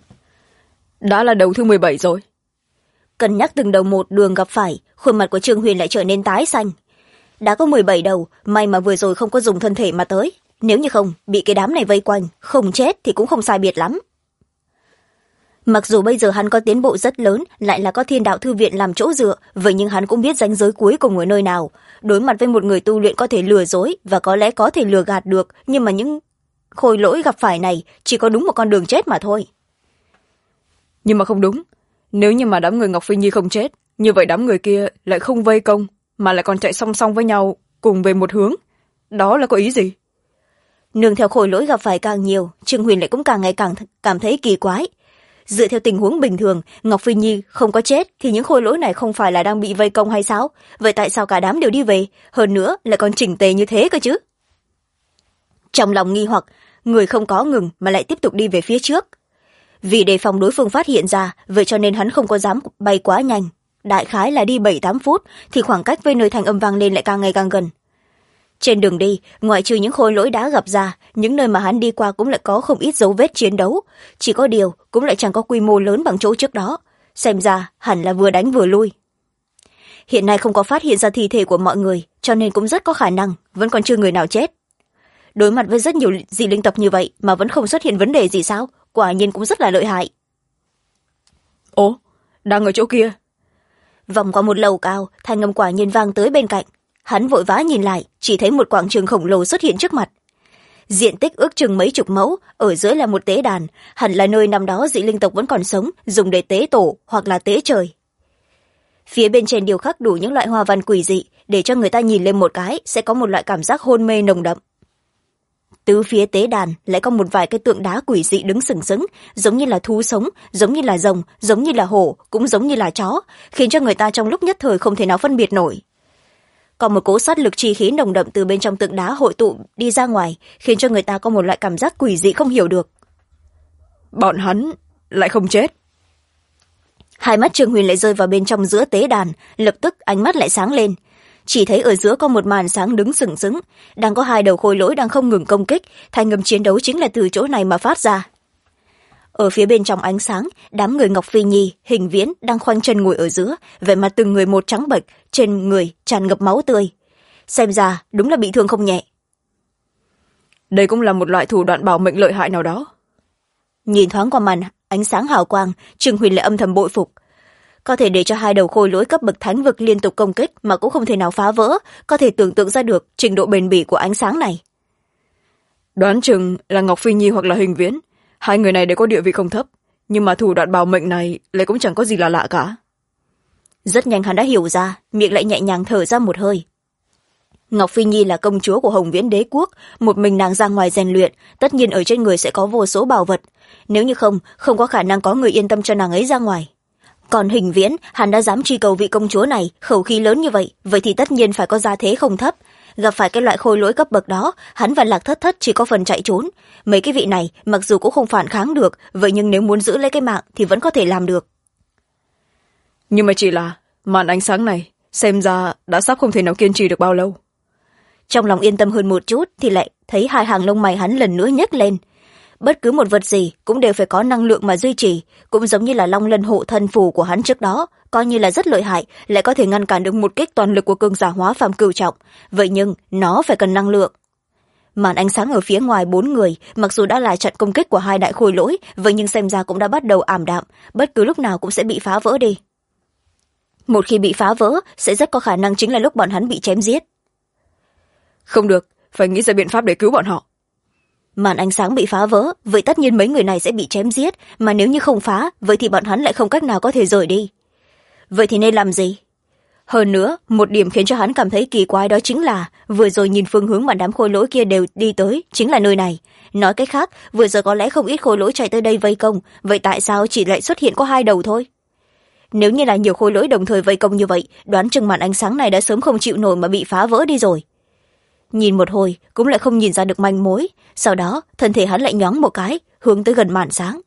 Đã là đầu thứ 17 rồi. Cân nhắc từng đầu một đường gặp phải, khuôn mặt của Trương Huyền lại trở nên tái xanh. Đã có 17 đầu, may mà vừa rồi không có dùng thân thể mà tới. Nếu như không, bị cái đám này vây quanh, không chết thì cũng không sai biệt lắm. Mặc dù bây giờ hắn có tiến bộ rất lớn, lại là có Thiên Đạo Thư Viện làm chỗ dựa, vậy nhưng hắn cũng biết ranh giới cuối cùng ở nơi nào. Đối mặt với một người tu luyện có thể lừa dối và có lẽ có thể lừa gạt được, nhưng mà những khôi lỗi gặp phải này chỉ có đúng một con đường chết mà thôi. Nhưng mà không đúng. Nếu như mà đám người Ngọc Phi Nhi không chết, như vậy đám người kia lại không vây công, mà lại còn chạy song song với nhau, cùng về một hướng. Đó là có ý gì? Nương theo khôi lỗi gặp phải càng nhiều, Trương Huyền lại cũng càng ngày càng cảm thấy kỳ quái. Dựa theo tình huống bình thường, Ngọc Phi Nhi không có chết thì những khôi lỗi này không phải là đang bị vây công hay sao? Vậy tại sao cả đám đều đi về, hơn nữa lại còn chỉnh tề như thế cơ chứ? Trong lòng nghi hoặc, người không có ngừng mà lại tiếp tục đi về phía trước. Vì đề phòng đối phương phát hiện ra, vậy cho nên hắn không có dám bay quá nhanh. Đại khái là đi 7-8 phút thì khoảng cách với nơi thành âm vang lên lại càng ngày càng gần. Trên đường đi, ngoại trừ những khôi lỗi đã gặp ra, những nơi mà hắn đi qua cũng lại có không ít dấu vết chiến đấu. Chỉ có điều, cũng lại chẳng có quy mô lớn bằng chỗ trước đó. Xem ra, hẳn là vừa đánh vừa lui. Hiện nay không có phát hiện ra thi thể của mọi người, cho nên cũng rất có khả năng, vẫn còn chưa người nào chết. Đối mặt với rất nhiều dị linh tộc như vậy mà vẫn không xuất hiện vấn đề gì sao? Quả nhiên cũng rất là lợi hại. Ồ, đang ở chỗ kia. Vòng qua một lầu cao, thanh âm quả nhiên vang tới bên cạnh. Hắn vội vã nhìn lại, chỉ thấy một quảng trường khổng lồ xuất hiện trước mặt. Diện tích ước chừng mấy chục mẫu, ở dưới là một tế đàn, hẳn là nơi năm đó dị linh tộc vẫn còn sống, dùng để tế tổ hoặc là tế trời. Phía bên trên điêu khắc đủ những loại hoa văn quỷ dị, để cho người ta nhìn lên một cái sẽ có một loại cảm giác hôn mê nồng đậm. Tứ phía tế đàn lại có một vài cái tượng đá quỷ dị đứng sừng sững, giống như là thú sống, giống như là rồng, giống như là hổ, cũng giống như là chó, khiến cho người ta trong lúc nhất thời không thể nào phân biệt nổi. Còn một cỗ sát lực chi khí nồng đậm từ bên trong tượng đá hội tụ đi ra ngoài, khiến cho người ta có một loại cảm giác quỷ dị không hiểu được. Bọn hắn lại không chết. Hai mắt Trương Huyền lại rơi vào bên trong giữa tế đàn, lập tức ánh mắt lại sáng lên. Chỉ thấy ở giữa có một màn sáng đứng sừng sững, đang có 2 đầu khôi lỗi đang không ngừng công kích, thanh âm chiến đấu chính là từ chỗ này mà phát ra. Ở phía bên trong ánh sáng, đám người Ngọc Phi Nhi, Hình Viễn đang khoanh chân ngồi ở giữa, vẻ mặt từng người một trắng bệch, trên người tràn ngập máu tươi. Xem ra đúng là bị thương không nhẹ. Đây cũng là một loại thủ đoạn bảo mệnh lợi hại nào đó. Nhìn thoáng qua màn ánh sáng hào quang, Trương Huyền lại âm thầm bội phục. Có thể để cho 2 đầu khôi lỗi cấp bậc thánh vực liên tục công kích mà cũng không thể nào phá vỡ, có thể tưởng tượng ra được trình độ bền bỉ của ánh sáng này. Đoán chừng là Ngọc Phi Nhi hoặc là Hình Viễn, 2 người này đều có địa vị không thấp, nhưng mà thủ đoạn bảo mệnh này lại cũng chẳng có gì là lạ cả. Rất nhanh hắn đã hiểu ra, miệng lại nhẹ nhàng thở ra một hơi. Ngọc Phi Nhi là công chúa của Hồng Viễn đế quốc, một mình nàng ra ngoài rèn luyện, tất nhiên ở trên người sẽ có vô số bảo vật. Nếu như không có khả năng có người yên tâm cho nàng ấy ra ngoài. Còn Hình Viễn, hắn đã dám truy cầu vị công chúa này, khẩu khí lớn như vậy, vậy thì tất nhiên phải có gia thế không thấp. Gặp phải cái loại khôi lỗi cấp bậc đó, hắn và Lạc Thất Thất chỉ có phần chạy trốn. Mấy cái vị này, mặc dù cũng không phản kháng được, vậy nhưng nếu muốn giữ lấy cái mạng thì vẫn có thể làm được. Nhưng mà chỉ là màn ánh sáng này xem ra đã sắp không thể nào kiên trì được bao lâu. Trong lòng yên tâm hơn một chút thì lại thấy hai hàng lông mày hắn lần nữa nhếch lên. Bất cứ một vật gì cũng đều phải có năng lượng mà duy trì, cũng giống như là long lân hộ thân phù của hắn trước đó, coi như là rất lợi hại, lại có thể ngăn cản được một kích toàn lực của cường giả hóa phàm cửu trọng. Vậy nhưng nó phải cần năng lượng. Màn ánh sáng ở phía ngoài 4 người, mặc dù đã là trận công kích của hai đại khôi lỗi, vậy nhưng xem ra cũng đã bắt đầu ảm đạm, bất cứ lúc nào cũng sẽ bị phá vỡ đi. Một khi bị phá vỡ, sẽ rất có khả năng chính là lúc bọn hắn bị chém giết. Không được, phải nghĩ ra biện pháp để cứu bọn họ. Màn ánh sáng bị phá vỡ, vậy tất nhiên mấy người này sẽ bị chém giết, mà nếu như không phá, vậy thì bọn hắn lại không cách nào có thể rời đi. Vậy thì nên làm gì? Hơn nữa, một điểm khiến cho hắn cảm thấy kỳ quái đó chính là vừa rồi nhìn phương hướng mà đám khôi lỗi kia đều đi tới chính là nơi này. Nói cách khác, vừa rồi có lẽ không ít khôi lỗi chạy tới đây vây công, vậy tại sao chỉ lại xuất hiện có 2 đầu thôi? Nếu như là nhiều khôi lỗi đồng thời vây công như vậy, đoán chừng màn ánh sáng này đã sớm không chịu nổi mà bị phá vỡ đi rồi. Nhìn một hồi cũng lại không nhìn ra được manh mối, sau đó thân thể hắn lại nhoáng một cái hướng tới gần màn sáng.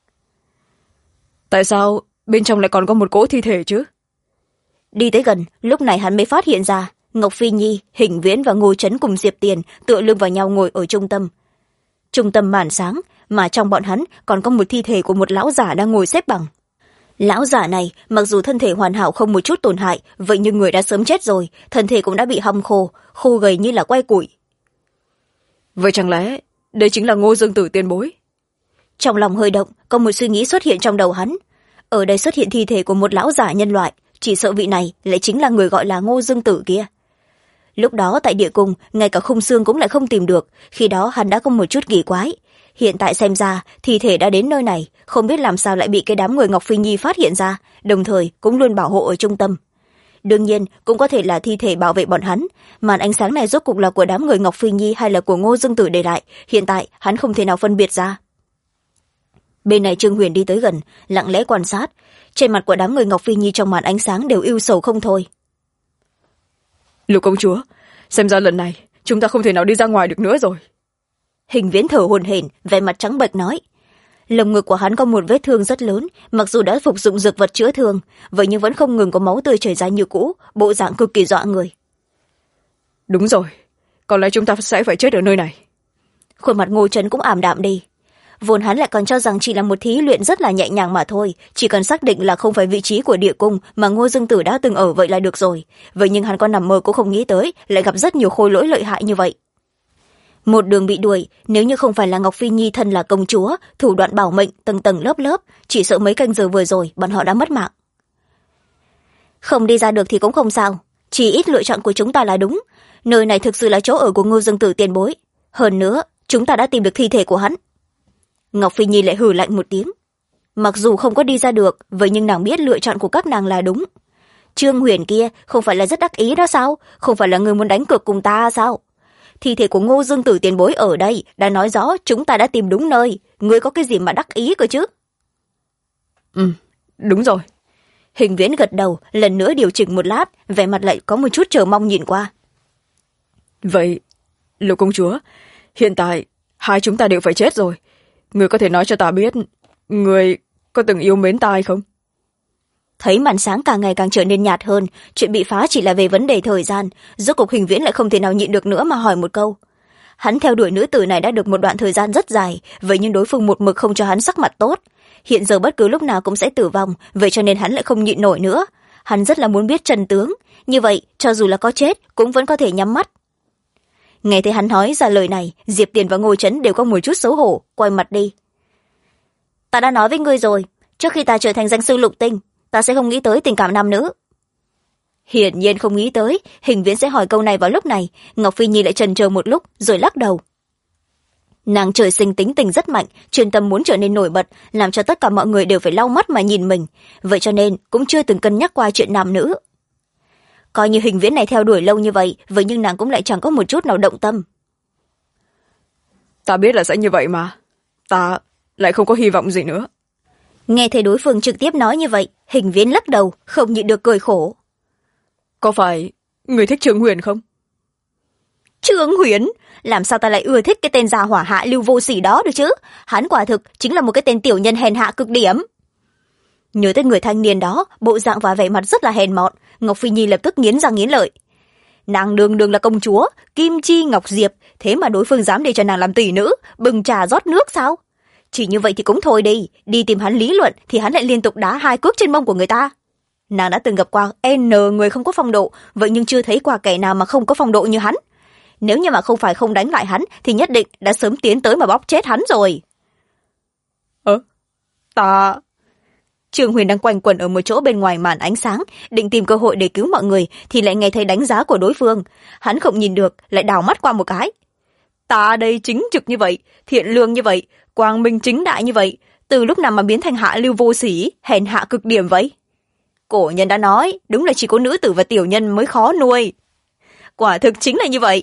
Tại sao bên trong lại còn có một cỗ thi thể chứ? Đi tới gần, lúc này hắn mới phát hiện ra Ngọc Phi Nhi, Hình Viễn và Ngô Trấn cùng Diệp Tiền tựa lưng vào nhau ngồi ở trung tâm màn sáng, mà trong bọn hắn còn có một thi thể của một lão giả đang ngồi xếp bằng. Lão giả này mặc dù thân thể hoàn hảo không một chút tổn hại, vậy nhưng người đã sớm chết rồi, thân thể cũng đã bị hong khô gầy như là que củi. Vậy chẳng lẽ đây chính là Ngô Dương Tử tiền bối? Trong lòng hơi động, có một suy nghĩ xuất hiện trong đầu hắn. Ở đây xuất hiện thi thể của một lão giả nhân loại, chỉ sợ vị này lại chính là người gọi là Ngô Dương Tử kia. Lúc đó tại địa cung, ngay cả khung xương cũng lại không tìm được, khi đó hắn đã có một chút kỳ quái. Hiện tại xem ra thi thể đã đến nơi này, không biết làm sao lại bị cái đám người Ngọc Phi Nhi phát hiện ra, đồng thời cũng luôn bảo hộ ở trung tâm. Đương nhiên cũng có thể là thi thể bảo vệ bọn hắn, màn ánh sáng này rốt cuộc là của đám người Ngọc Phi Nhi hay là của Ngô Dương Tử để lại, hiện tại hắn không thể nào phân biệt ra. Bên này Trương Huyền đi tới gần, lặng lẽ quan sát, trên mặt của đám người Ngọc Phi Nhi trong màn ánh sáng đều ưu sầu không thôi. Lục công chúa, xem ra lần này chúng ta không thể nào đi ra ngoài được nữa rồi. Hình Viễn thở hổn hển, vẻ mặt trắng bệch nói. Lồng ngực của hắn có một vết thương rất lớn, mặc dù đã phục dụng dược vật chữa thương, vậy nhưng vẫn không ngừng có máu tươi chảy ra như cũ, bộ dạng cực kỳ dọa người. Đúng rồi, có lẽ chúng ta sẽ phải chết ở nơi này. Khuôn mặt Ngô Trấn cũng ảm đạm đi. Vốn hắn lại còn cho rằng chỉ là một thí luyện rất là nhẹ nhàng mà thôi, chỉ cần xác định là không phải vị trí của địa cung mà Ngô Dương Tử đã từng ở vậy là được rồi. Vậy nhưng hắn có nằm mơ cũng không nghĩ tới lại gặp rất nhiều khôi lỗi lợi hại như vậy. Một đường bị đuổi, nếu như không phải là Ngọc Phi Nhi thân là công chúa, thủ đoạn bảo mệnh tầng tầng lớp lớp, chỉ sợ mấy canh giờ vừa rồi bọn họ đã mất mạng. Không đi ra được thì cũng không sao, chỉ ít lựa chọn của chúng ta là đúng. Nơi này thực sự là chỗ ở của Ngô Dương Tử tiền bối. Hơn nữa, chúng ta đã tìm được thi thể của hắn. Ngọc Phi Nhi lại hừ lạnh một tiếng. Mặc dù không có đi ra được, vậy nhưng nàng biết lựa chọn của các nàng là đúng. Trương Huyền kia không phải là rất đắc ý đó sao? Không phải là người muốn đánh cược cùng ta sao? Thi thể của Ngô Dương Tử tiền bối ở đây đã nói rõ chúng ta đã tìm đúng nơi. Ngươi có cái gì mà đắc ý cơ chứ? Đúng rồi. Hình Viễn gật đầu, lần nữa điều chỉnh một lát, vẻ mặt lại có một chút chờ mong nhìn qua. Vậy, Lục công chúa, hiện tại hai chúng ta đều phải chết rồi. Người có thể nói cho ta biết, người có từng yêu mến ta hay không? Thấy màn sáng càng ngày càng trở nên nhạt hơn, chuyện bị phá chỉ là về vấn đề thời gian, rốt cuộc Hình Viễn lại không thể nào nhịn được nữa mà hỏi một câu. Hắn theo đuổi nữ tử này đã được một đoạn thời gian rất dài, vậy nhưng đối phương một mực không cho hắn sắc mặt tốt. Hiện giờ bất cứ lúc nào cũng sẽ tử vong, vậy cho nên hắn lại không nhịn nổi nữa. Hắn rất là muốn biết chân tướng, như vậy cho dù là có chết cũng vẫn có thể nhắm mắt. Nghe thấy hắn nói ra lời này, Diệp Tiền và Ngô Trấn đều có một chút xấu hổ, quay mặt đi. Ta đã nói với ngươi rồi, trước khi ta trở thành danh sư lục tinh, ta sẽ không nghĩ tới tình cảm nam nữ. Hiển nhiên không nghĩ tới Hình Viễn sẽ hỏi câu này vào lúc này. Ngọc Phi Nhi lại chần chờ một lúc rồi lắc đầu. Nàng trời sinh tính tình rất mạnh, chuyên tâm muốn trở nên nổi bật, làm cho tất cả mọi người đều phải lau mắt mà nhìn mình, vậy cho nên cũng chưa từng cân nhắc qua chuyện nam nữ. Coi như Hình Viễn này theo đuổi lâu như vậy, vậy nhưng nàng cũng lại chẳng có một chút nào động tâm. Ta biết là sẽ như vậy mà, ta lại không có hy vọng gì nữa. Nghe thấy đối phương trực tiếp nói như vậy, Hình Viễn lắc đầu, không nhịn được cười khổ. Có phải người thích Trương Huyền không? Trương Huyền? Làm sao ta lại ưa thích cái tên già hỏa hạ lưu vô sỉ đó được chứ? Hắn quả thực chính là một cái tên tiểu nhân hèn hạ cực điểm. Nhớ tới người thanh niên đó, bộ dạng và vẻ mặt rất là hèn mọn, Ngọc Phi Nhi lập tức nghiến răng nghiến lợi. Nàng đường đường là công chúa, Kim Chi Ngọc Diệp, thế mà đối phương dám để cho nàng làm tỷ nữ, bưng trà rót nước sao? Chỉ như vậy thì cũng thôi đi tìm hắn lý luận thì hắn lại liên tục đá 2 cước trên mông của người ta. Nàng đã từng gặp qua n người không có phong độ, vậy nhưng chưa thấy qua kẻ nào mà không có phong độ như hắn. Nếu như mà không phải không đánh lại hắn thì nhất định đã sớm tiến tới mà bóp chết hắn rồi. Ta... Trương Huyền đang quanh quẩn ở một chỗ bên ngoài màn ánh sáng, định tìm cơ hội để cứu mọi người thì lại nghe thấy đánh giá của đối phương. Hắn không nhìn được, lại đào mắt qua một cái. Ta đây chính trực như vậy, thiện lương như vậy, quang minh chính đại như vậy, từ lúc nào mà biến thành hạ lưu vô sỉ, hèn hạ cực điểm vậy? Cổ nhân đã nói, đúng là chỉ có nữ tử và tiểu nhân mới khó nuôi. Quả thực chính là như vậy.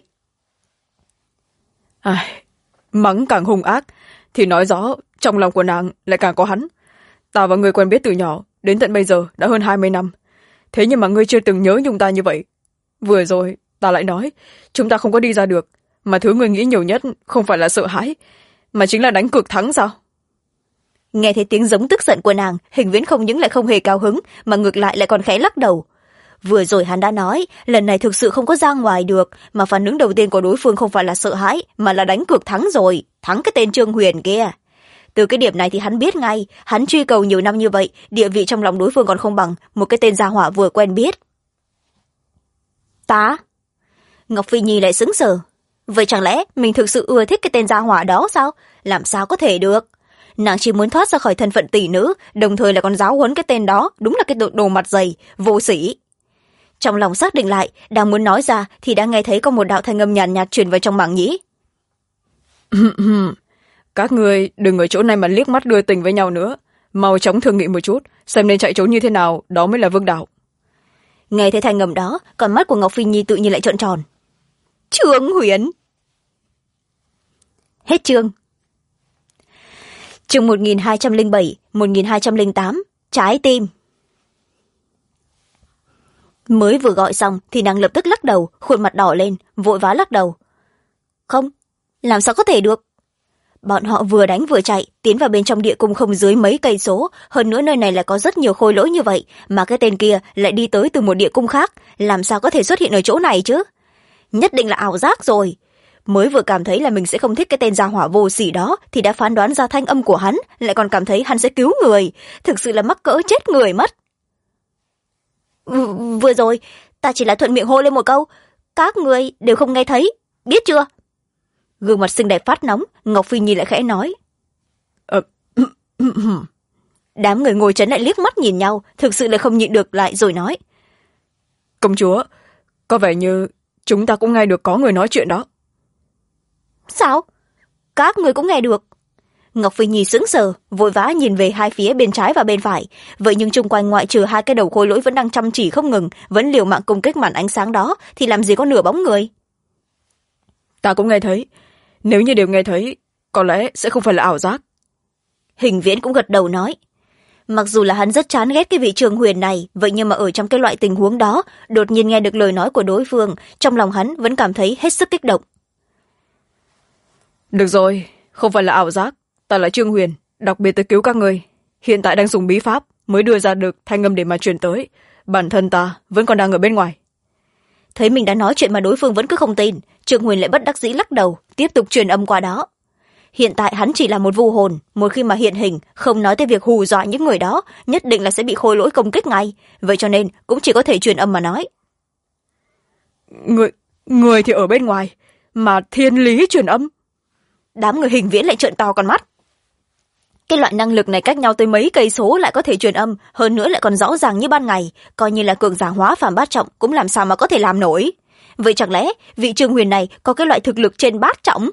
Mắng càng hung ác thì nói rõ trong lòng của nàng lại càng có hắn. Ta và ngươi quen biết từ nhỏ đến tận bây giờ đã hơn 20 năm, thế nhưng mà ngươi chưa từng nhớ nhung ta như vậy. Vừa rồi ta lại nói chúng ta không có đi ra được, mà thứ ngươi nghĩ nhiều nhất không phải là sợ hãi, mà chính là đánh cược thắng sao? Nghe thấy tiếng giống tức giận của nàng, Hình Viễn không những lại không hề cao hứng mà ngược lại lại còn khẽ lắc đầu. Vừa rồi hắn đã nói lần này thực sự không có ra ngoài được, mà phản ứng đầu tiên của đối phương không phải là sợ hãi mà là đánh cược thắng rồi, thắng cái tên Trương Huyền kia. Từ cái điểm này thì hắn biết ngay, hắn truy cầu nhiều năm như vậy, địa vị trong lòng đối phương còn không bằng một cái tên gia hỏa vừa quen biết. Ta? Ngọc Phi Nhi lại sững sờ. Vậy chẳng lẽ mình thực sự ưa thích cái tên gia hỏa đó sao? Làm sao có thể được? Nàng chỉ muốn thoát ra khỏi thân phận tỷ nữ, đồng thời là còn giáo huấn cái tên đó, đúng là cái đồ mặt dày, vô sỉ. Trong lòng xác định lại, đang muốn nói ra thì đã nghe thấy có một đạo thanh âm nhàn nhạt truyền vào trong màng nhĩ. Các người đừng ở chỗ này mà liếc mắt đưa tình với nhau nữa, mau chóng thương nghị một chút, xem nên chạy trốn như thế nào, đó mới là vương đạo. Nghe thấy thanh âm đó, còn mắt của Ngọc Phi Nhi tự nhiên lại trợn tròn. Trương Huyền. Hết chương. Chương 1207, 1208, trái tim. Mới vừa gọi xong thì nàng lập tức lắc đầu, khuôn mặt đỏ lên, vội vã lắc đầu. Không, làm sao có thể được? Bọn họ vừa đánh vừa chạy, tiến vào bên trong địa cung không dưới mấy cây số, hơn nữa nơi này lại có rất nhiều khôi lỗi như vậy, mà cái tên kia lại đi tới từ một địa cung khác, làm sao có thể xuất hiện ở chỗ này chứ? Nhất định là ảo giác rồi. Mới vừa cảm thấy là mình sẽ không thích cái tên gia hỏa vô sỉ đó, thì đã phán đoán ra thanh âm của hắn, lại còn cảm thấy hắn sẽ cứu người, thực sự là mắc cỡ chết người mất. Vừa rồi, ta chỉ là thuận miệng hô lên một câu, các người đều không nghe thấy, biết chưa? Gương mặt xinh đẹp phát nóng, Ngọc Phi Nhi lại khẽ nói. Đám người ngồi trấn lại liếc mắt nhìn nhau, thực sự là không nhịn được lại rồi nói. Công chúa, có vẻ như chúng ta cũng nghe được có người nói chuyện đó. Sao? Các người cũng nghe được? Ngọc Phi Nhi sững sờ, vội vã nhìn về hai phía bên trái và bên phải, vậy nhưng chung quanh ngoại trừ hai cái đầu khôi lỗi vẫn đang chăm chỉ không ngừng, vẫn liều mạng công kích màn ánh sáng đó, thì làm gì có nửa bóng người. Ta cũng nghe thấy, nếu như đều nghe thấy, có lẽ sẽ không phải là ảo giác. Hình Viễn cũng gật đầu nói. Mặc dù là hắn rất chán ghét cái vị Trương Huyền này, vậy nhưng mà ở trong cái loại tình huống đó, đột nhiên nghe được lời nói của đối phương, trong lòng hắn vẫn cảm thấy hết sức kích động. Được rồi, không phải là ảo giác, ta là Trương Huyền, đặc biệt tới cứu các người. Hiện tại đang dùng bí pháp mới đưa ra được thanh âm để mà truyền tới, bản thân ta vẫn còn đang ở bên ngoài. Thấy mình đã nói chuyện mà đối phương vẫn cứ không tin, Trương Huyền lại bất đắc dĩ lắc đầu, tiếp tục truyền âm qua đó. Hiện tại hắn chỉ là một vu hồn, một khi mà hiện hình, không nói tới việc hù dọa những người đó, nhất định là sẽ bị khôi lỗi công kích ngay, vậy cho nên cũng chỉ có thể truyền âm mà nói. Người thì ở bên ngoài, mà thiên lý truyền âm. Đám người Hình Viễn lại trợn to con mắt. Cái loại năng lực này cách nhau tới mấy cây số lại có thể truyền âm, hơn nữa lại còn rõ ràng như ban ngày, coi như là cường giả hóa phàm bát trọng cũng làm sao mà có thể làm nổi. Vậy chẳng lẽ vị Trương Huyền này có cái loại thực lực trên bát trọng?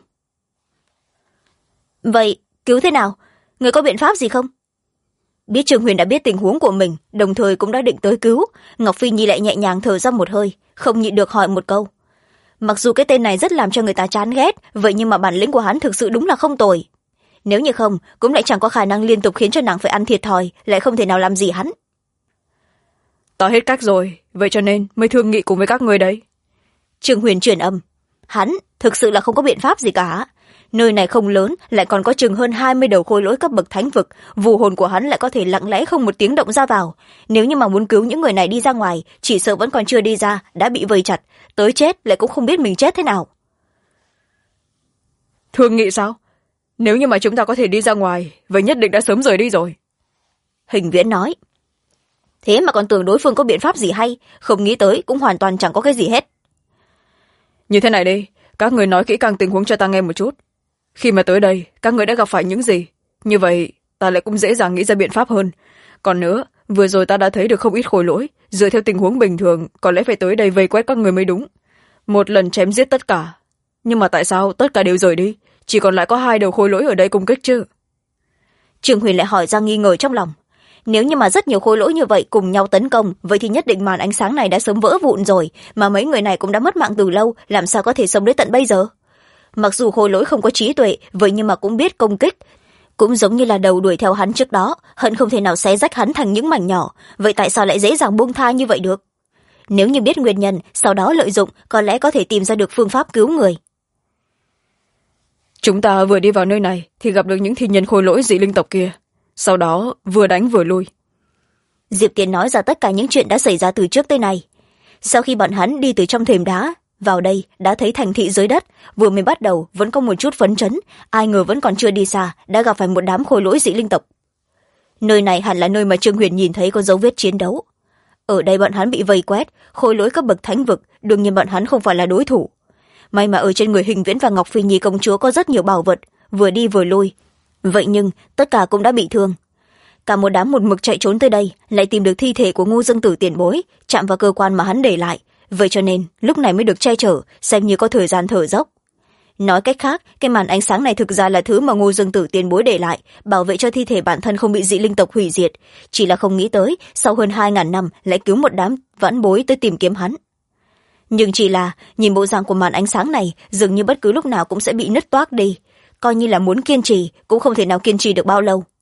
Vậy cứu thế nào? Người có biện pháp gì không? Biết Trương Huyền đã biết tình huống của mình, đồng thời cũng đã định tới cứu, Ngọc Phi Nhi lại nhẹ nhàng thở ra một hơi, không nhịn được hỏi một câu. Mặc dù cái tên này rất làm cho người ta chán ghét, vậy nhưng mà bản lĩnh của hắn thực sự đúng là không tồi. Nếu như không, cũng lại chẳng có khả năng liên tục khiến cho nàng phải ăn thiệt thòi, lại không thể nào làm gì hắn. Ta hết cách rồi, vậy cho nên mới thương nghị cùng với các người đấy. Trương Huyền truyền âm. Hắn thực sự là không có biện pháp gì cả. nơi này không lớn, lại còn có chừng hơn 20 đầu khôi lỗi cấp bậc thánh vực, vù hồn của hắn lại có thể lặng lẽ không một tiếng động ra vào. Nếu như mà muốn cứu những người này đi ra ngoài, chỉ sợ vẫn còn chưa đi ra đã bị vây chặt, tới chết lại cũng không biết mình chết thế nào. Thương nghị sao? Nếu như mà chúng ta có thể đi ra ngoài, vậy nhất định đã sớm rời đi rồi. Hình Viễn nói. Thế mà còn tưởng đối phương có biện pháp gì hay, không nghĩ tới cũng hoàn toàn chẳng có cái gì hết. Như thế này đi, các người nói kỹ càng tình huống cho ta nghe một chút. Khi mà tới đây, các người đã gặp phải những gì? Như vậy, ta lại cũng dễ dàng nghĩ ra biện pháp hơn. Còn nữa, vừa rồi ta đã thấy được không ít khối lỗi. Dựa theo tình huống bình thường, có lẽ phải tới đây vây quét các người mới đúng. Một lần chém giết tất cả. Nhưng mà tại sao tất cả đều rời đi? Chỉ còn lại có 2 đầu khối lỗi ở đây công kích chứ? Trương Huyền lại hỏi ra nghi ngờ trong lòng. Nếu như mà rất nhiều khối lỗi như vậy cùng nhau tấn công, vậy thì nhất định màn ánh sáng này đã sớm vỡ vụn rồi, mà mấy người này cũng đã mất mạng từ lâu, làm sao có thể sống đến tận bây giờ? Mặc dù khối lỗi không có trí tuệ, vậy nhưng mà cũng biết công kích, cũng giống như là đầu đuổi theo hắn trước đó, hận không thể nào xé rách hắn thành những mảnh nhỏ, vậy tại sao lại dễ dàng buông tha như vậy được? Nếu như biết nguyên nhân, sau đó lợi dụng, có lẽ có thể tìm ra được phương pháp cứu người. Chúng ta vừa đi vào nơi này thì gặp được những thi nhân khôi lỗi dị linh tộc kia, sau đó vừa đánh vừa lui. Diệp Tiền nói ra tất cả những chuyện đã xảy ra từ trước tới nay. Sau khi bọn hắn đi từ trong thềm đá vào đây, đã thấy thành thị dưới đất, vừa mới bắt đầu vẫn có một chút phấn chấn, ai ngờ vẫn còn chưa đi xa đã gặp phải một đám khôi lỗi dị linh tộc. Nơi này hẳn là nơi mà Trương Huyền nhìn thấy có dấu vết chiến đấu. Ở đây bọn hắn bị vây quét, khôi lỗi cấp bậc thánh vực, đương nhiên bọn hắn không phải là đối thủ. May mà ở trên người Hình Viễn và Ngọc Phi Nhi công chúa có rất nhiều bảo vật, vừa đi vừa lui. Vậy nhưng tất cả cũng đã bị thương. Cả một đám một mực chạy trốn tới đây, lại tìm được thi thể của Ngô Dương Tử tiền bối, chạm vào cơ quan mà hắn để lại, vậy cho nên lúc này mới được che chở, xem như có thời gian thở dốc. Nói cách khác, cái màn ánh sáng này thực ra là thứ mà Ngô Dương Tử tiền bối để lại, bảo vệ cho thi thể bản thân không bị dị linh tộc hủy diệt, chỉ là không nghĩ tới sau hơn 2000 năm lại cứu một đám vãn bối tới tìm kiếm hắn. Nhưng chỉ là nhìn bộ dạng của màn ánh sáng này, dường như bất cứ lúc nào cũng sẽ bị nứt toác đi, coi như là muốn kiên trì cũng không thể nào kiên trì được bao lâu.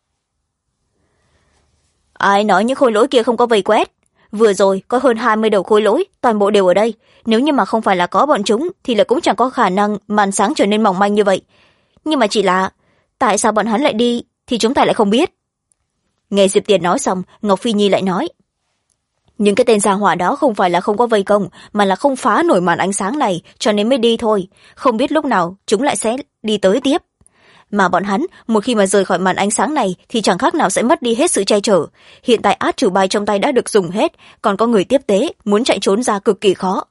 Ai nói những khối lỗi kia không có vây quét? Vừa rồi có hơn 20 đầu khối lỗi, toàn bộ đều ở đây, nếu như mà không phải là có bọn chúng thì là cũng chẳng có khả năng màn sáng trở nên mỏng manh như vậy. Nhưng mà chỉ là tại sao bọn hắn lại đi thì chúng ta lại không biết. Nghe Diệp Tiền nói xong, Ngọc Phi Nhi lại nói, những cái tên gia hỏa đó không phải là không có vây công, mà là không phá nổi màn ánh sáng này, cho nên mới đi thôi, không biết lúc nào chúng lại sẽ đi tới tiếp. Mà bọn hắn một khi mà rời khỏi màn ánh sáng này thì chẳng khác nào sẽ mất đi hết sự che chở. Hiện tại át chủ bài trong tay đã được dùng hết, còn có người tiếp tế muốn chạy trốn ra cực kỳ khó.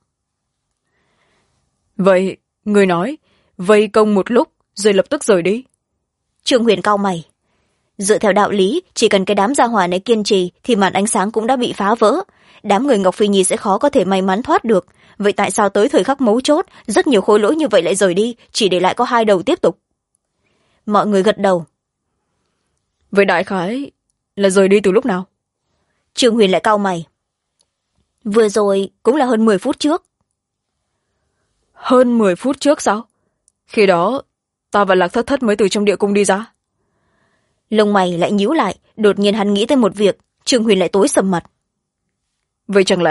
Vậy người nói vây công một lúc rồi lập tức rời đi? Trương Huyền cau mày. Dựa theo đạo lý, chỉ cần cái đám gia hỏa này kiên trì thì màn ánh sáng cũng đã bị phá vỡ, đám người Ngọc Phi Nhi sẽ khó có thể may mắn thoát được. Vậy tại sao tới thời khắc mấu chốt rất nhiều khối lỗi như vậy lại rời đi, chỉ để lại có 2 đầu tiếp tục? Mọi người gật đầu. Vậy đại khái là rời đi từ lúc nào? Trương Huyền lại cau mày. Vừa rồi cũng là hơn 10 phút trước. Hơn 10 phút trước sao? Khi đó ta và Lạc Thất Thất mới từ trong địa cung đi ra. Lông mày lại nhíu lại, đột nhiên hắn nghĩ tới một việc. Trương Huyền lại tối sầm mặt. Vậy chẳng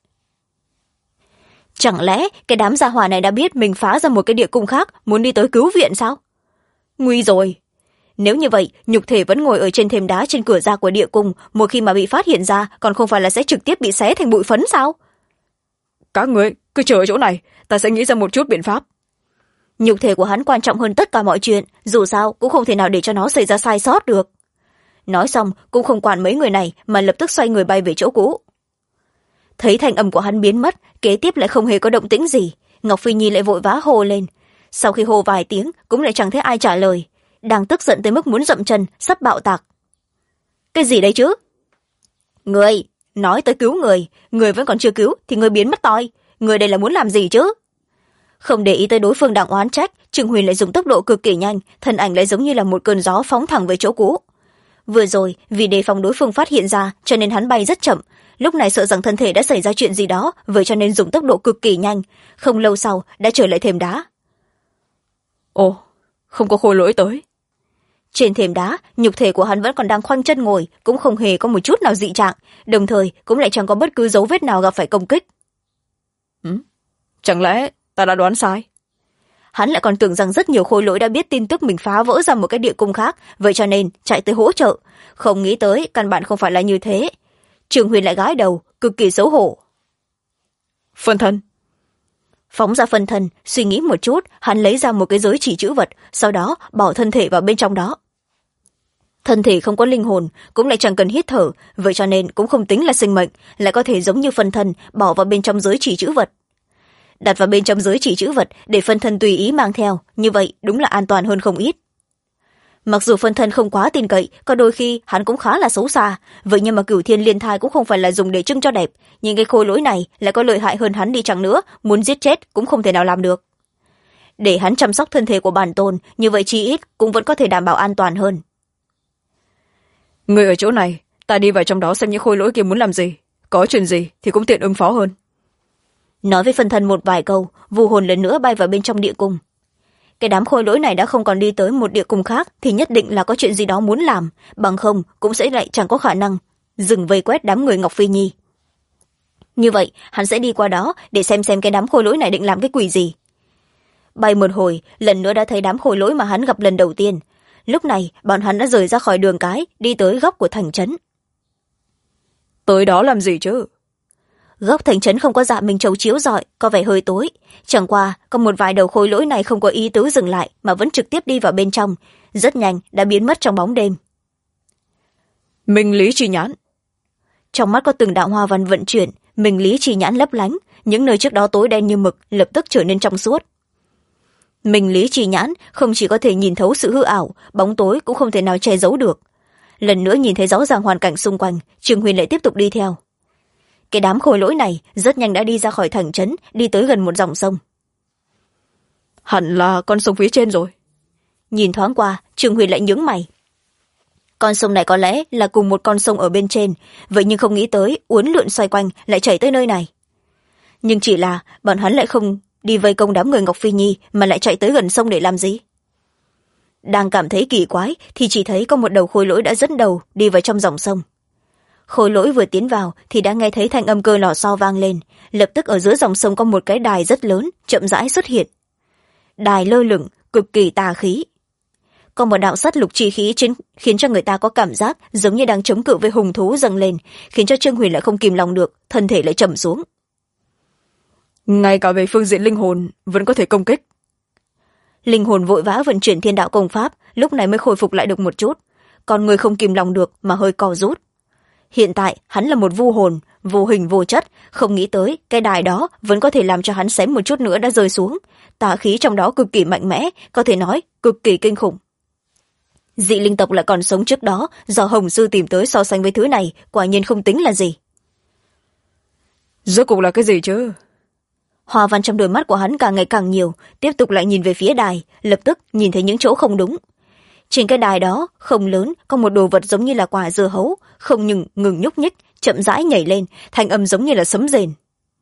lẽ cái đám gia hỏa này đã biết mình phá ra một cái địa cung khác, muốn đi tới cứu viện sao? Nguy rồi. Nếu như vậy, nhục thể vẫn ngồi ở trên thềm đá trên cửa ra của địa cung, một khi mà bị phát hiện ra, còn không phải là sẽ trực tiếp bị xé thành bụi phấn sao? Các người cứ chờ ở chỗ này, ta sẽ nghĩ ra một chút biện pháp. Nhục thể của hắn quan trọng hơn tất cả mọi chuyện, dù sao cũng không thể nào để cho nó xảy ra sai sót được. Nói xong cũng không quản mấy người này mà lập tức xoay người bay về chỗ cũ. Thấy thanh âm của hắn biến mất, kế tiếp lại không hề có động tĩnh gì, Ngọc Phi Nhi lại vội vã hô lên. Sau khi hô vài tiếng cũng lại chẳng thấy ai trả lời, đang tức giận tới mức muốn dậm chân, sắp bạo tạc. Cái gì đấy chứ? Người nói tới cứu người vẫn còn chưa cứu thì người biến mất toi, người đây là muốn làm gì chứ? Không để ý tới đối phương đang oán trách, Trương Huyền lại dùng tốc độ cực kỳ nhanh, thân ảnh lại giống như là một cơn gió phóng thẳng về chỗ cũ. Vừa rồi vì đề phòng đối phương phát hiện ra cho nên hắn bay rất chậm, lúc này sợ rằng thân thể đã xảy ra chuyện gì đó, vậy cho nên dùng tốc độ cực kỳ nhanh, không lâu sau đã trở lại thềm đá. Ồ, không có khôi lỗi tới. Trên thềm đá, nhục thể của hắn vẫn còn đang khoanh chân ngồi, cũng không hề có một chút nào dị trạng, đồng thời cũng lại chẳng có bất cứ dấu vết nào gặp phải công kích. Chẳng lẽ ta đã đoán sai? hắn lại còn tưởng rằng rất nhiều khôi lỗi đã biết tin tức mình phá vỡ ra một cái địa cung khác, vậy cho nên chạy tới hỗ trợ. Không nghĩ tới căn bản không phải là như thế. Trương Huyền lại gãi đầu, cực kỳ xấu hổ. Phân thân. Phóng ra phân thân, suy nghĩ một chút, hắn lấy ra một cái giới chỉ chữ vật, sau đó bỏ thân thể vào bên trong đó. Thân thể không có linh hồn, cũng lại chẳng cần hít thở, vậy cho nên cũng không tính là sinh mệnh, lại có thể giống như phân thân bỏ vào bên trong giới chỉ chữ vật. Đặt vào bên trong giới chỉ chữ vật để phân thân tùy ý mang theo, như vậy đúng là an toàn hơn không ít. Mặc dù phân thân không quá tin cậy, có đôi khi hắn cũng khá là xấu xa, vậy nhưng mà Cửu Thiên Liên Thai cũng không phải là dùng để trưng cho đẹp, nhưng cái khôi lỗi này lại có lợi hại hơn hắn đi chăng nữa, muốn giết chết cũng không thể nào làm được. Để hắn chăm sóc thân thể của bản tôn, như vậy chi ít cũng vẫn có thể đảm bảo an toàn hơn. Người ở chỗ này, ta đi vào trong đó xem những khôi lỗi kia muốn làm gì, có chuyện gì thì cũng tiện ứng phó hơn. Nói với phân thân một vài câu, vù hồn lần nữa bay vào bên trong địa cung. Cái đám khôi lỗi này đã không còn đi tới một địa cung khác thì nhất định là có chuyện gì đó muốn làm, bằng không cũng sẽ lại chẳng có khả năng dừng vây quét đám người Ngọc Phi Nhi. Như vậy hắn sẽ đi qua đó để xem cái đám khôi lỗi này định làm cái quỷ gì. Bay một hồi, lần nữa đã thấy đám khôi lỗi mà hắn gặp lần đầu tiên. Lúc này bọn hắn đã rời ra khỏi đường cái, đi tới góc của thành trấn. Tới đó làm gì chứ? Góc thành trấn không có dạ minh châu chiếu rọi, có vẻ hơi tối. Chẳng qua có một vài đầu khôi lỗi này không có ý tứ dừng lại mà vẫn trực tiếp đi vào bên trong, rất nhanh đã biến mất trong bóng đêm. Minh lý chi nhãn. Trong mắt có từng đạo hoa văn vận chuyển, minh lý chi nhãn lấp lánh, những nơi trước đó tối đen như mực lập tức trở nên trong suốt. Minh lý chi nhãn không chỉ có thể nhìn thấu sự hư ảo, bóng tối cũng không thể nào che giấu được. Lần nữa nhìn thấy rõ ràng hoàn cảnh xung quanh, Trương Huyền lại tiếp tục đi theo. Cái đám khôi lỗi này rất nhanh đã đi ra khỏi thành trấn, đi tới gần một dòng sông. Hẳn là con sông phía trên rồi. Nhìn thoáng qua, Trương Huyền lại nhướng mày. Con sông này có lẽ là cùng một con sông ở bên trên, vậy nhưng không nghĩ tới uốn lượn xoay quanh lại chảy tới nơi này. Nhưng chỉ là bọn hắn lại không đi vây công đám người Ngọc Phi Nhi mà lại chạy tới gần sông để làm gì. Đang cảm thấy kỳ quái thì chỉ thấy có một đầu khôi lỗi đã dẫn đầu đi vào trong dòng sông. Khôi lỗi vừa tiến vào thì đã nghe thấy thanh âm cơ lò xo vang lên, lập tức ở giữa dòng sông có một cái đài rất lớn chậm rãi xuất hiện. Đài lơ lửng, cực kỳ tà khí. Có một đạo sắt lục chi khí khiến cho người ta có cảm giác giống như đang chống cự với hùng thú dâng lên, khiến cho Trương Huyền lại không kìm lòng được, thân thể lại trầm xuống. Ngay cả về phương diện linh hồn vẫn có thể công kích. Linh hồn vội vã vận chuyển thiên đạo công pháp, lúc này mới khôi phục lại được một chút, còn người không kìm lòng được mà hơi co rút. Hiện tại hắn là một vu hồn, vô hình vô chất, không nghĩ tới cái đài đó vẫn có thể làm cho hắn xém một chút nữa đã rơi xuống. Tà khí trong đó cực kỳ mạnh mẽ, có thể nói cực kỳ kinh khủng. Dị linh tộc lại còn sống trước đó, do Hồng Sư tìm tới so sánh với thứ này, quả nhiên không tính là gì. Rốt cuộc là cái gì chứ? Hoa văn trong đôi mắt của hắn càng ngày càng nhiều, tiếp tục lại nhìn về phía đài, lập tức nhìn thấy những chỗ không đúng. Trên cái đài đó, không lớn, có một đồ vật giống như là quả dưa hấu, không ngừng nhúc nhích, chậm rãi nhảy lên, thanh âm giống như là sấm rền.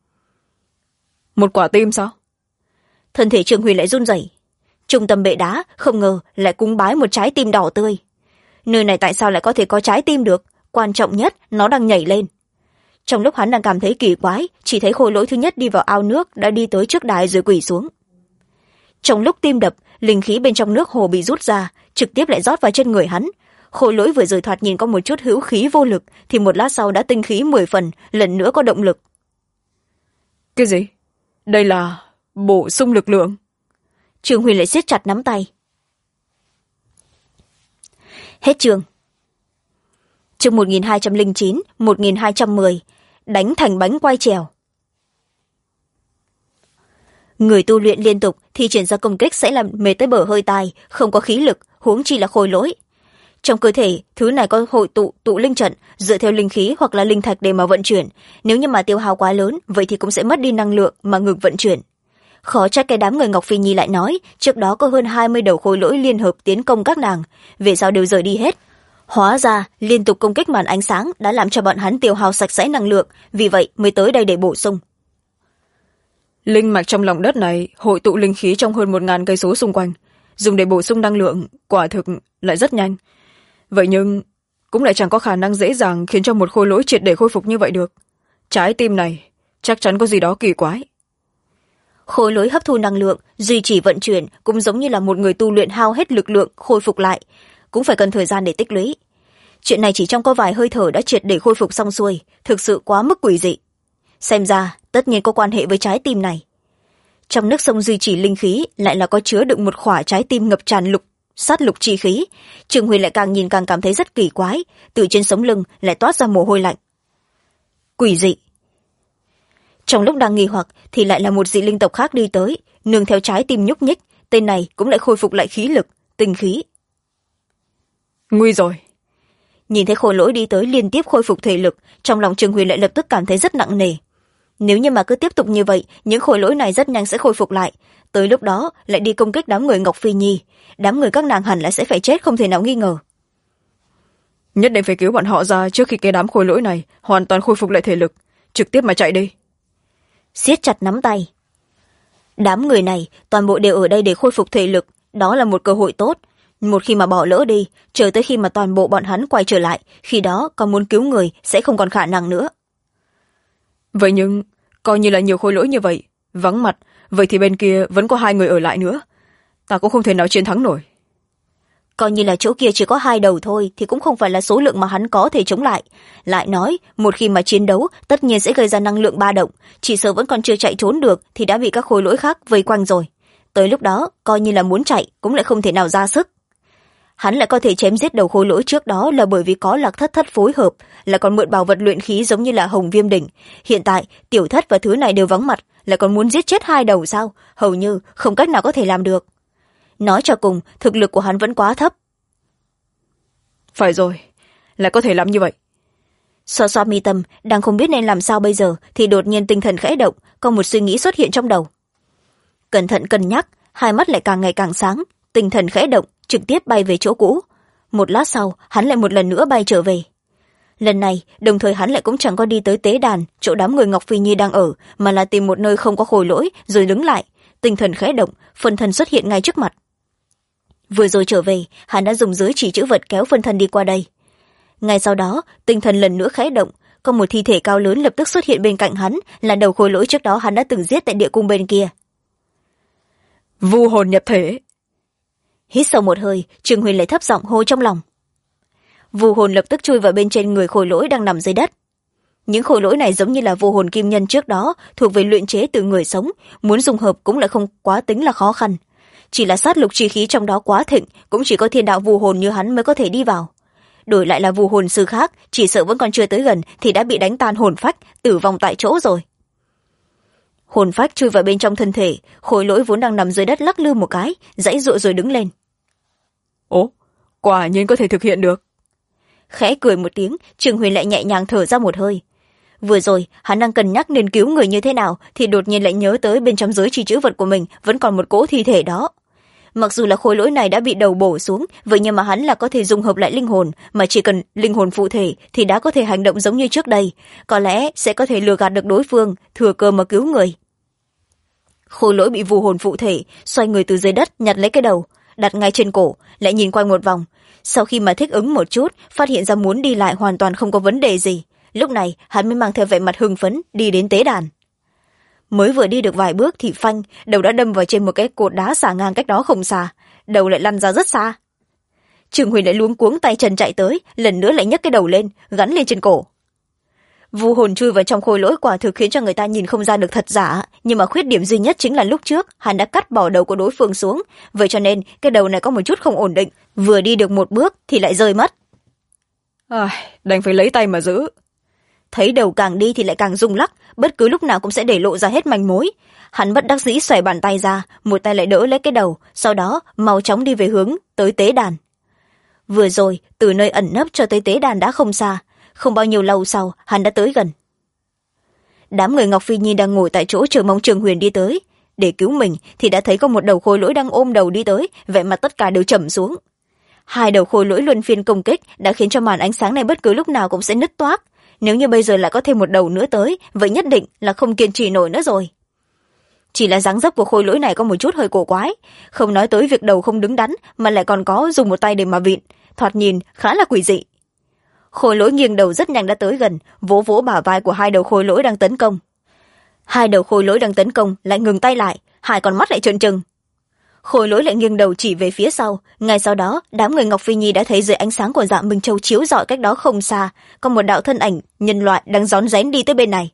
Một quả tim sao? Thân thể Trương Huyền lại run rẩy. Trung tâm bệ đá, không ngờ lại cúng bái một trái tim đỏ tươi. Nơi này tại sao lại có thể có trái tim được? Quan trọng nhất, nó đang nhảy lên. Trong lúc hắn đang cảm thấy kỳ quái, chỉ thấy khôi lỗi thứ nhất đi vào ao nước đã đi tới trước đài rồi quỳ xuống. Trong lúc tim đập, linh khí bên trong nước hồ bị rút ra, trực tiếp lại rót vào trên người hắn. Khôi lỗi vừa rồi thoạt nhìn có một chút hữu khí vô lực, thì một lát sau đã tinh khí 10 phần, lần nữa có động lực. Cái gì? Đây là bổ sung lực lượng. Trương Huyền lại siết chặt nắm tay. Hết chương. Chương 1209, 1210, đánh thành bánh quai trèo. Người tu luyện liên tục thì triển ra công kích sẽ làm mệt tới bở hơi tai, không có khí lực, huống chi là khôi lỗi. Trong cơ thể, thứ này có hội tụ linh trận, dựa theo linh khí hoặc là linh thạch để mà vận chuyển. Nếu như mà tiêu hao quá lớn, vậy thì cũng sẽ mất đi năng lượng mà ngừng vận chuyển. Khó trách cái đám người Ngọc Phi Nhi lại nói, trước đó có hơn 20 đầu khôi lỗi liên hợp tiến công các nàng, về sau đều rời đi hết. Hóa ra, liên tục công kích màn ánh sáng đã làm cho bọn hắn tiêu hao sạch sẽ năng lượng, vì vậy mới tới đây để bổ sung. Linh mạch trong lòng đất này hội tụ linh khí trong hơn 1000 cây số xung quanh, dùng để bổ sung năng lượng, quả thực lại rất nhanh. Vậy nhưng cũng lại chẳng có khả năng dễ dàng khiến cho một khôi lỗi triệt để khôi phục như vậy được. Trái tim này chắc chắn có gì đó kỳ quái. khối lỗi hấp thu năng lượng duy trì vận chuyển cũng giống như là một người tu luyện hao hết lực lượng khôi phục lại, cũng phải cần thời gian để tích lũy. Chuyện này chỉ trong có vài hơi thở đã triệt để khôi phục xong xuôi, thực sự quá mức quỷ dị. Xem ra tất nhiên có quan hệ với trái tim này. Trong nước sông duy trì linh khí lại là có chứa đựng một khỏa trái tim ngập tràn sát lục chi khí. Trường Huyền lại càng nhìn càng cảm thấy rất kỳ quái, từ trên sống lưng lại toát ra mồ hôi lạnh. Quỷ dị. Trong lúc đang nghi hoặc thì lại là một dị linh tộc khác đi tới, nương theo trái tim nhúc nhích, tên này cũng lại khôi phục lại khí lực, tinh khí. Nguy rồi. Nhìn thấy khôi lỗi đi tới liên tiếp khôi phục thể lực, trong lòng Trường Huyền lại lập tức cảm thấy rất nặng nề. Nếu như mà cứ tiếp tục như vậy, những khôi lỗi này rất nhanh sẽ khôi phục lại, tới lúc đó lại đi công kích đám người Ngọc Phi Nhi, đám người các nàng hẳn là sẽ phải chết không thể nào nghi ngờ. Nhất định phải cứu bọn họ ra trước khi cái đám khôi lỗi này hoàn toàn khôi phục lại thể lực, trực tiếp mà chạy đi. Siết chặt nắm tay. Đám người này toàn bộ đều ở đây để khôi phục thể lực, đó là một cơ hội tốt. Một khi mà bỏ lỡ đi, chờ tới khi mà toàn bộ bọn hắn quay trở lại, khi đó còn muốn cứu người sẽ không còn khả năng nữa. Vậy nhưng coi như là nhiều khối lỗi như vậy vắng mặt, vậy thì bên kia vẫn có 2 người ở lại nữa, ta cũng không thể nào chiến thắng nổi. Coi như là chỗ kia chỉ có 2 đầu thôi thì cũng không phải là số lượng mà hắn có thể chống lại. Lại nói một khi mà chiến đấu tất nhiên sẽ gây ra năng lượng ba động, chỉ sợ vẫn còn chưa chạy trốn được thì đã bị các khối lỗi khác vây quanh rồi. Tới lúc đó coi như là muốn chạy cũng lại không thể nào ra sức. Hắn lại có thể chém giết đầu khối lỗi trước đó là bởi vì có Lạc Thất Thất phối hợp, là còn mượn bảo vật luyện khí giống như là Hồng Viêm Đỉnh. Hiện tại Tiểu Thất và thứ này đều vắng mặt, lại còn muốn giết chết 2 đầu sao? Hầu như không cách nào có thể làm được. Nói cho cùng thực lực của hắn vẫn quá thấp. Phải rồi, lại có thể làm như vậy. Xoa xoa mi tâm, đang không biết nên làm sao bây giờ thì đột nhiên tinh thần khẽ động, có một suy nghĩ xuất hiện trong đầu. Cẩn thận cân nhắc, hai mắt lại càng ngày càng sáng, tinh thần khẽ động, trực tiếp bay về chỗ cũ. Một lát sau hắn lại một lần nữa bay trở về. Lần này đồng thời hắn lại cũng chẳng có đi tới tế đàn chỗ đám người Ngọc Phi Nhi đang ở, mà là tìm một nơi không có khối lỗi rồi đứng lại. Tinh thần khẽ động, phân thân xuất hiện ngay trước mặt. Vừa rồi trở về hắn đã dùng giới chỉ chữ vật kéo phân thân đi qua đây. Ngay sau đó tinh thần lần nữa khẽ động, có một thi thể cao lớn lập tức xuất hiện bên cạnh hắn, là đầu khối lỗi trước đó hắn đã từng giết tại địa cung bên kia. Vu hồn nhập thể. Hít sâu một hơi, Trường Huyền lại thấp giọng hô trong lòng. Vu hồn lập tức chui vào bên trên người khối lỗi đang nằm dưới đất. Những khối lỗi này giống như là vu hồn kim nhân trước đó, thuộc về luyện chế từ người sống, muốn dung hợp cũng lại không quá tính là khó khăn. Chỉ là sát lục chi khí trong đó quá thịnh, cũng chỉ có thiên đạo vu hồn như hắn mới có thể đi vào. Đổi lại là vu hồn sư khác, chỉ sợ vẫn còn chưa tới gần thì đã bị đánh tan hồn phách, tử vong tại chỗ rồi. Hồn phách chui vào bên trong thân thể, khối lỗi vốn đang nằm dưới đất lắc lư một cái, giãy giụa rồi đứng lên. Ố, quả nhiên có thể thực hiện được. Khẽ cười một tiếng, Trường Huyền lại nhẹ nhàng thở ra một hơi. Vừa rồi hắn đang cân nhắc nên cứu người như thế nào thì đột nhiên lại nhớ tới bên trong giới chỉ chữ vật của mình vẫn còn một cỗ thi thể đó. Mặc dù là khối lỗi này đã bị đầu bổ xuống, vậy nhưng mà hắn là có thể dung hợp lại linh hồn, mà chỉ cần linh hồn phụ thể thì đã có thể hành động giống như trước đây, có lẽ sẽ có thể lừa gạt được đối phương, thừa cơ mà cứu người. Khối lỗi bị vu hồn phụ thể, xoay người từ dưới đất nhặt lấy cái đầu, đặt ngay trên cổ, lại nhìn quanh một vòng. Sau khi mà thích ứng một chút, phát hiện ra muốn đi lại hoàn toàn không có vấn đề gì. Lúc này hắn mới mang theo vẻ mặt hưng phấn đi đến tế đàn. Mới vừa đi được vài bước thì phanh, đầu đã đâm vào trên một cái cột đá xà ngang cách đó không xa, đầu lại lăn ra rất xa. Trường Huyền lại luống cuống tay chân chạy tới, lần nữa lại nhấc cái đầu lên, gắn lên trên cổ. Vu hồn chui vào trong khối lỗi quả thực khiến cho người ta nhìn không ra được thật giả, nhưng mà khuyết điểm duy nhất chính là lúc trước hắn đã cắt bỏ đầu của đối phương xuống, vậy cho nên cái đầu này có một chút không ổn định, vừa đi được một bước thì lại rơi mất. Đành phải lấy tay mà giữ. Thấy đầu càng đi thì lại càng rung lắc, bất cứ lúc nào cũng sẽ để lộ ra hết manh mối. Hắn bất đắc dĩ xòe bàn tay ra, một tay lại đỡ lấy cái đầu, sau đó mau chóng đi về hướng tới tế đàn. Vừa rồi từ nơi ẩn nấp cho tới tế đàn đã không xa, không bao nhiêu lâu sau hắn đã tới gần. Đám người Ngọc Phi Nhi đang ngồi tại chỗ chờ mong Trường Huyền đi tới để cứu mình thì đã thấy có một đầu khối lỗi đang ôm đầu đi tới, vẻ mặt tất cả đều trầm xuống. 2 đầu khối lỗi luân phiên công kích đã khiến cho màn ánh sáng này bất cứ lúc nào cũng sẽ nứt toác. Nếu như bây giờ lại có thêm một đầu nữa tới, vậy nhất định là không kiên trì nổi nữa rồi. Chỉ là dáng dấp của khối lỗi này có một chút hơi cổ quái, không nói tới việc đầu không đứng đắn mà lại còn có dùng một tay để mà vịn, thoạt nhìn khá là quỷ dị. Khối lỗi nghiêng đầu rất nhanh đã tới gần, vỗ vỗ bả vai của 2 đầu khối lỗi đang tấn công. Hai đầu khôi lỗi đang tấn công lại ngừng tay lại, hai con mắt lại trợn trừng. Khôi lỗi lại nghiêng đầu chỉ về phía sau. Ngay sau đó, đám người Ngọc Phi Nhi đã thấy dưới ánh sáng của Dạ Minh Châu chiếu rọi cách đó không xa, có một đạo thân ảnh nhân loại đang rón rén đi tới bên này.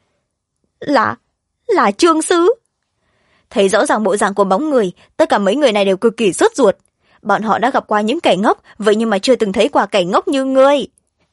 Là Trương Sư. Thấy rõ ràng bộ dạng của bóng người, tất cả mấy người này đều cực kỳ sốt ruột. Bọn họ đã gặp qua những kẻ ngốc, vậy nhưng mà chưa từng thấy qua kẻ ngốc như ngươi.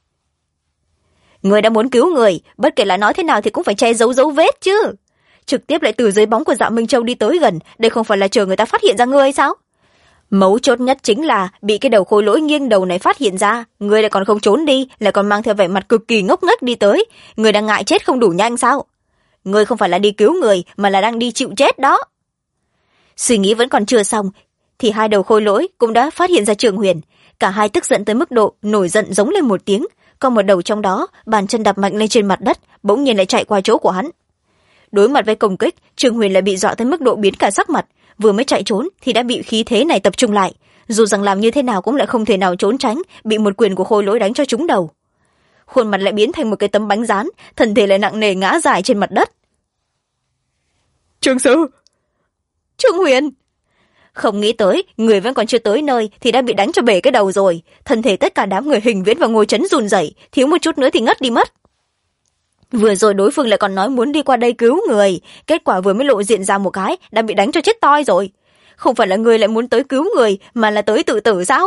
Ngươi đã muốn cứu người, bất kể là nói thế nào thì cũng phải che giấu dấu vết chứ. Trực tiếp lại từ dưới bóng của Dạ Minh Châu đi tới gần, đây không phải là chờ người ta phát hiện ra ngươi sao? Mấu chốt nhất chính là bị cái đầu khôi lỗi nghiêng đầu này phát hiện ra, ngươi lại còn không trốn đi, lại còn mang theo vẻ mặt cực kỳ ngốc nghếch đi tới. Ngươi đang ngại chết không đủ nhanh sao? Ngươi không phải là đi cứu người, mà là đang đi chịu chết đó. Suy nghĩ vẫn còn chưa xong, thì hai đầu khôi lỗi cũng đã phát hiện ra Trường Huyền. Cả hai tức giận tới mức độ nổi giận giống lên một tiếng, còn một đầu trong đó bàn chân đạp mạnh lên trên mặt đất, bỗng nhiên lại chạy qua chỗ của hắn. Đối mặt với công kích, Trường Huyền lại bị dọa tới mức độ biến cả sắc mặt, vừa mới chạy trốn thì đã bị khí thế này tập trung lại, dù rằng làm như thế nào cũng lại không thể nào trốn tránh, bị một quyền của khôi lỗi đánh cho trúng đầu. Khuôn mặt lại biến thành một cái tấm bánh rán, thân thể lại nặng nề ngã dài trên mặt đất. Trương Sư! Trương Huyền! Không nghĩ tới, người vẫn còn chưa tới nơi thì đã bị đánh cho bể cái đầu rồi. Thân thể tất cả đám người Hình Viễn và Ngô Chấn run rẩy, thiếu một chút nữa thì ngất đi mất. Vừa rồi đối phương lại còn nói muốn đi qua đây cứu người, kết quả vừa mới lộ diện ra một cái đã bị đánh cho chết toi rồi. Không phải là người lại muốn tới cứu người, mà là tới tự tử sao?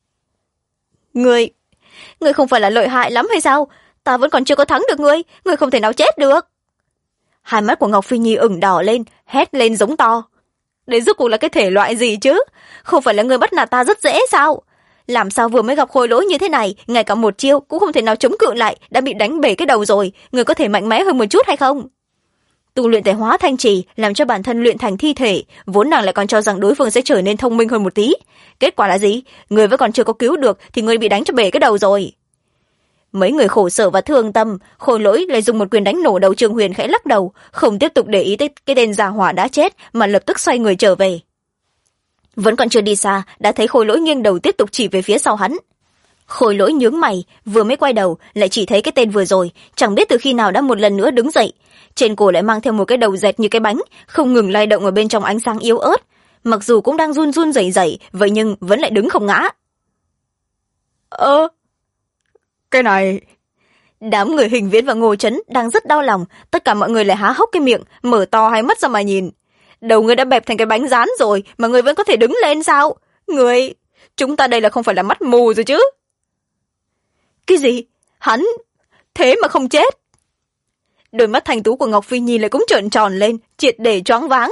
Người không phải là lợi hại lắm hay sao? Ta vẫn còn chưa có thắng được người không thể nào chết được. Hai mắt của Ngọc Phi Nhi ửng đỏ lên, hét lên giống to. Đấy rốt cuộc là cái thể loại gì chứ? Không phải là người bắt nạt ta rất dễ sao? Làm sao vừa mới gặp khôi lỗi như thế này, ngay cả một chiêu cũng không thể nào chống cự lại, đã bị đánh bể cái đầu rồi, người có thể mạnh mẽ hơn một chút hay không? Tu luyện thể hóa thanh trì, làm cho bản thân luyện thành thi thể, vốn nàng lại còn cho rằng đối phương sẽ trở nên thông minh hơn một tí. Kết quả là gì? Người vẫn còn chưa có cứu được thì người bị đánh cho bể cái đầu rồi. Mấy người khổ sở và thương tâm, khôi lỗi lại dùng một quyền đánh nổ đầu Trường Huyền, khẽ lắc đầu, không tiếp tục để ý tới cái tên già hỏa đã chết, mà lập tức xoay người trở về. Vẫn còn chưa đi xa, đã thấy khôi lỗi nghiêng đầu tiếp tục chỉ về phía sau hắn. Khôi lỗi nhướng mày, vừa mới quay đầu lại chỉ thấy cái tên vừa rồi, chẳng biết từ khi nào đã một lần nữa đứng dậy, trên cổ lại mang theo một cái đầu dẹt như cái bánh, không ngừng lay động ở bên trong ánh sáng yếu ớt. Mặc dù cũng đang run run rẩy rẩy, vậy nhưng vẫn lại đứng không ngã. Cái này... Đám người Hình Viễn và Ngô Chấn đang rất đau lòng, tất cả mọi người lại há hốc cái miệng, mở to hai mắt ra mà nhìn. Đầu người đã bẹp thành cái bánh rán rồi mà người vẫn có thể đứng lên sao? Chúng ta đây là không phải là mắt mù rồi chứ? Cái gì? Hắn thế mà không chết? Đôi mắt thanh tú của Ngọc Phi Nhi lại cũng trợn tròn lên, triệt để choáng váng.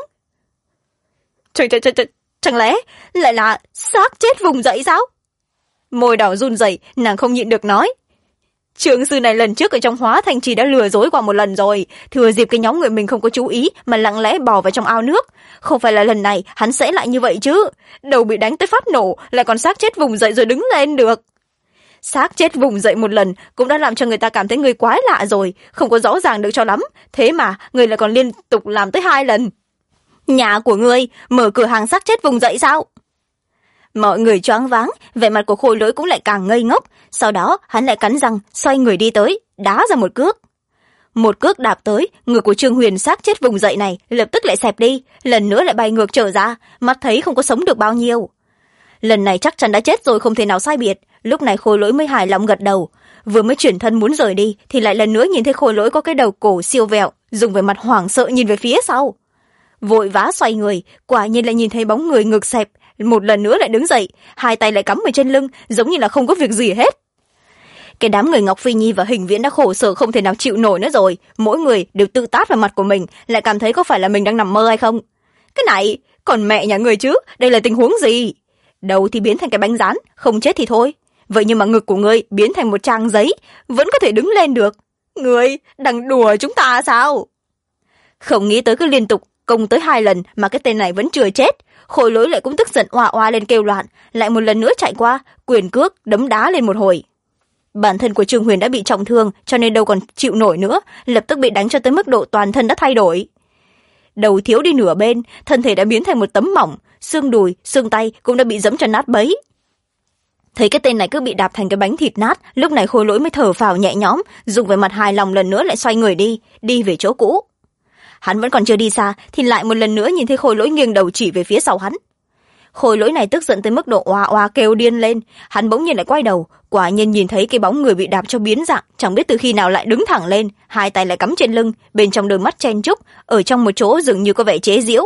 Chẳng lẽ lại là xác chết vùng dậy sao? Môi đỏ run rẩy, nàng không nhịn được nói. Trương sư này lần trước ở trong hóa thành trì đã lừa dối qua một lần rồi, thừa dịp cái nhóm người mình không có chú ý mà lặng lẽ bò vào trong ao nước. Không phải là lần này hắn sẽ lại như vậy chứ? Đầu bị đánh tới phát nổ, lại còn xác chết vùng dậy rồi đứng lên được. Xác chết vùng dậy một lần cũng đã làm cho người ta cảm thấy người quái lạ rồi, không có rõ ràng được cho lắm. Thế mà người lại còn liên tục làm tới 2 lần. Nhà của ngươi mở cửa hàng xác chết vùng dậy sao? Mọi người choáng váng, vẻ mặt của khôi lỗi cũng lại càng ngây ngốc. Sau đó hắn lại cắn răng, xoay người đi tới, đá ra một cước. Một cước đạp tới, người của Trương Huyền xác chết vùng dậy này lập tức lại xẹp đi, lần nữa lại bay ngược trở ra, mắt thấy không có sống được bao nhiêu. Lần này chắc chắn đã chết rồi, không thể nào sai biệt. Lúc này khôi lỗi mới hài lòng gật đầu, vừa mới chuyển thân muốn rời đi thì lại lần nữa nhìn thấy khôi lỗi có cái đầu cổ siêu vẹo, dùng vẻ mặt hoảng sợ nhìn về phía sau. Vội vã xoay người, quả nhiên lại nhìn thấy bóng người ngực xẹp, một lần nữa lại đứng dậy, hai tay lại cắm ở trên lưng, giống như là không có việc gì hết. Cái đám người Ngọc Phi Nhi và Hình Viễn đã khổ sở không thể nào chịu nổi nữa rồi, mỗi người đều tự tát vào mặt của mình, lại cảm thấy có phải là mình đang nằm mơ hay không. Cái này, còn mẹ nhà người chứ, đây là tình huống gì? Đầu thì biến thành cái bánh rán, không chết thì thôi. Vậy nhưng mà ngực của ngươi biến thành một trang giấy, vẫn có thể đứng lên được. Ngươi đang đùa chúng ta sao? Không nghĩ tới cứ liên tục công tới 2 lần mà cái tên này vẫn chưa chết. Khôi lỗi lại cũng tức giận oa oa lên kêu loạn, lại một lần nữa chạy qua, quyền cước đấm đá lên một hồi. Bản thân của Trương Huyền đã bị trọng thương, cho nên đâu còn chịu nổi nữa, lập tức bị đánh cho tới mức độ toàn thân đã thay đổi. Đầu thiếu đi nửa bên, thân thể đã biến thành một tấm mỏng, xương đùi, xương tay cũng đã bị giẫm cho nát bấy. Thấy cái tên này cứ bị đạp thành cái bánh thịt nát, lúc này khôi lỗi mới thở phào nhẹ nhõm, dùng vẻ mặt hài lòng lần nữa lại xoay người đi về chỗ cũ. hắn vẫn còn chưa đi xa thì lại một lần nữa nhìn thấy Khôi Lỗi nghiêng đầu chỉ về phía sau hắn. Khôi Lỗi này tức giận tới mức độ oa oa kêu điên lên, hắn bỗng nhiên lại quay đầu, quả nhiên nhìn thấy cái bóng người bị đạp cho biến dạng, chẳng biết từ khi nào lại đứng thẳng lên, hai tay lại cắm trên lưng, bên trong đôi mắt chen chúc, ở trong một chỗ dường như có vẻ chế giễu.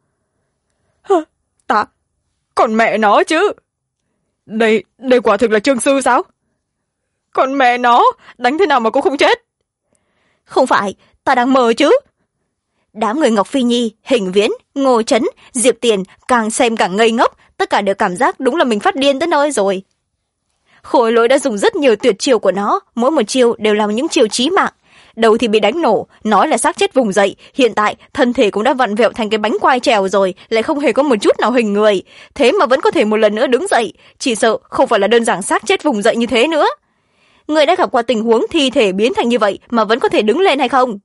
Ta, còn mẹ nó chứ. Đây quả thực là Trương Sư sao? Còn mẹ nó, đánh thế nào mà cô không chết? Không phải, ta đang mơ chứ. Đám người Ngọc Phi Nhi, Hình Viễn, Ngô Trấn, Diệp Tiền càng xem càng ngây ngốc, tất cả đều cảm giác đúng là mình phát điên tới nơi rồi. Khôi Lỗi đã dùng rất nhiều tuyệt chiêu của nó, mỗi một chiêu đều là những chiêu chí mạng. Đầu thì bị đánh nổ, nói là xác chết vùng dậy, hiện tại thân thể cũng đã vặn vẹo thành cái bánh quai trèo rồi, lại không hề có một chút nào hình người, thế mà vẫn có thể một lần nữa đứng dậy, chỉ sợ không phải là đơn giản xác chết vùng dậy như thế nữa. Người đã gặp qua tình huống thi thể biến thành như vậy mà vẫn có thể đứng lên hay không?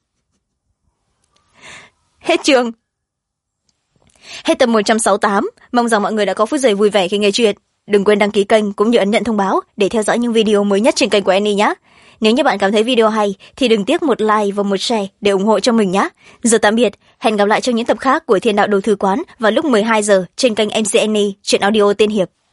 Hết chương. Hết tập 168, mong rằng mọi người đã có phút giây vui vẻ khi nghe chuyện. Đừng quên đăng ký kênh cũng như ấn nhận thông báo để theo dõi những video mới nhất trên kênh của Annie nhé. Nếu như bạn cảm thấy video hay thì đừng tiếc một like và một share để ủng hộ cho mình nhé. Giờ tạm biệt, hẹn gặp lại trong những tập khác của Thiên Đạo Đồ Thư Quán vào lúc 12 giờ trên kênh MC Annie, truyện audio tiên hiệp.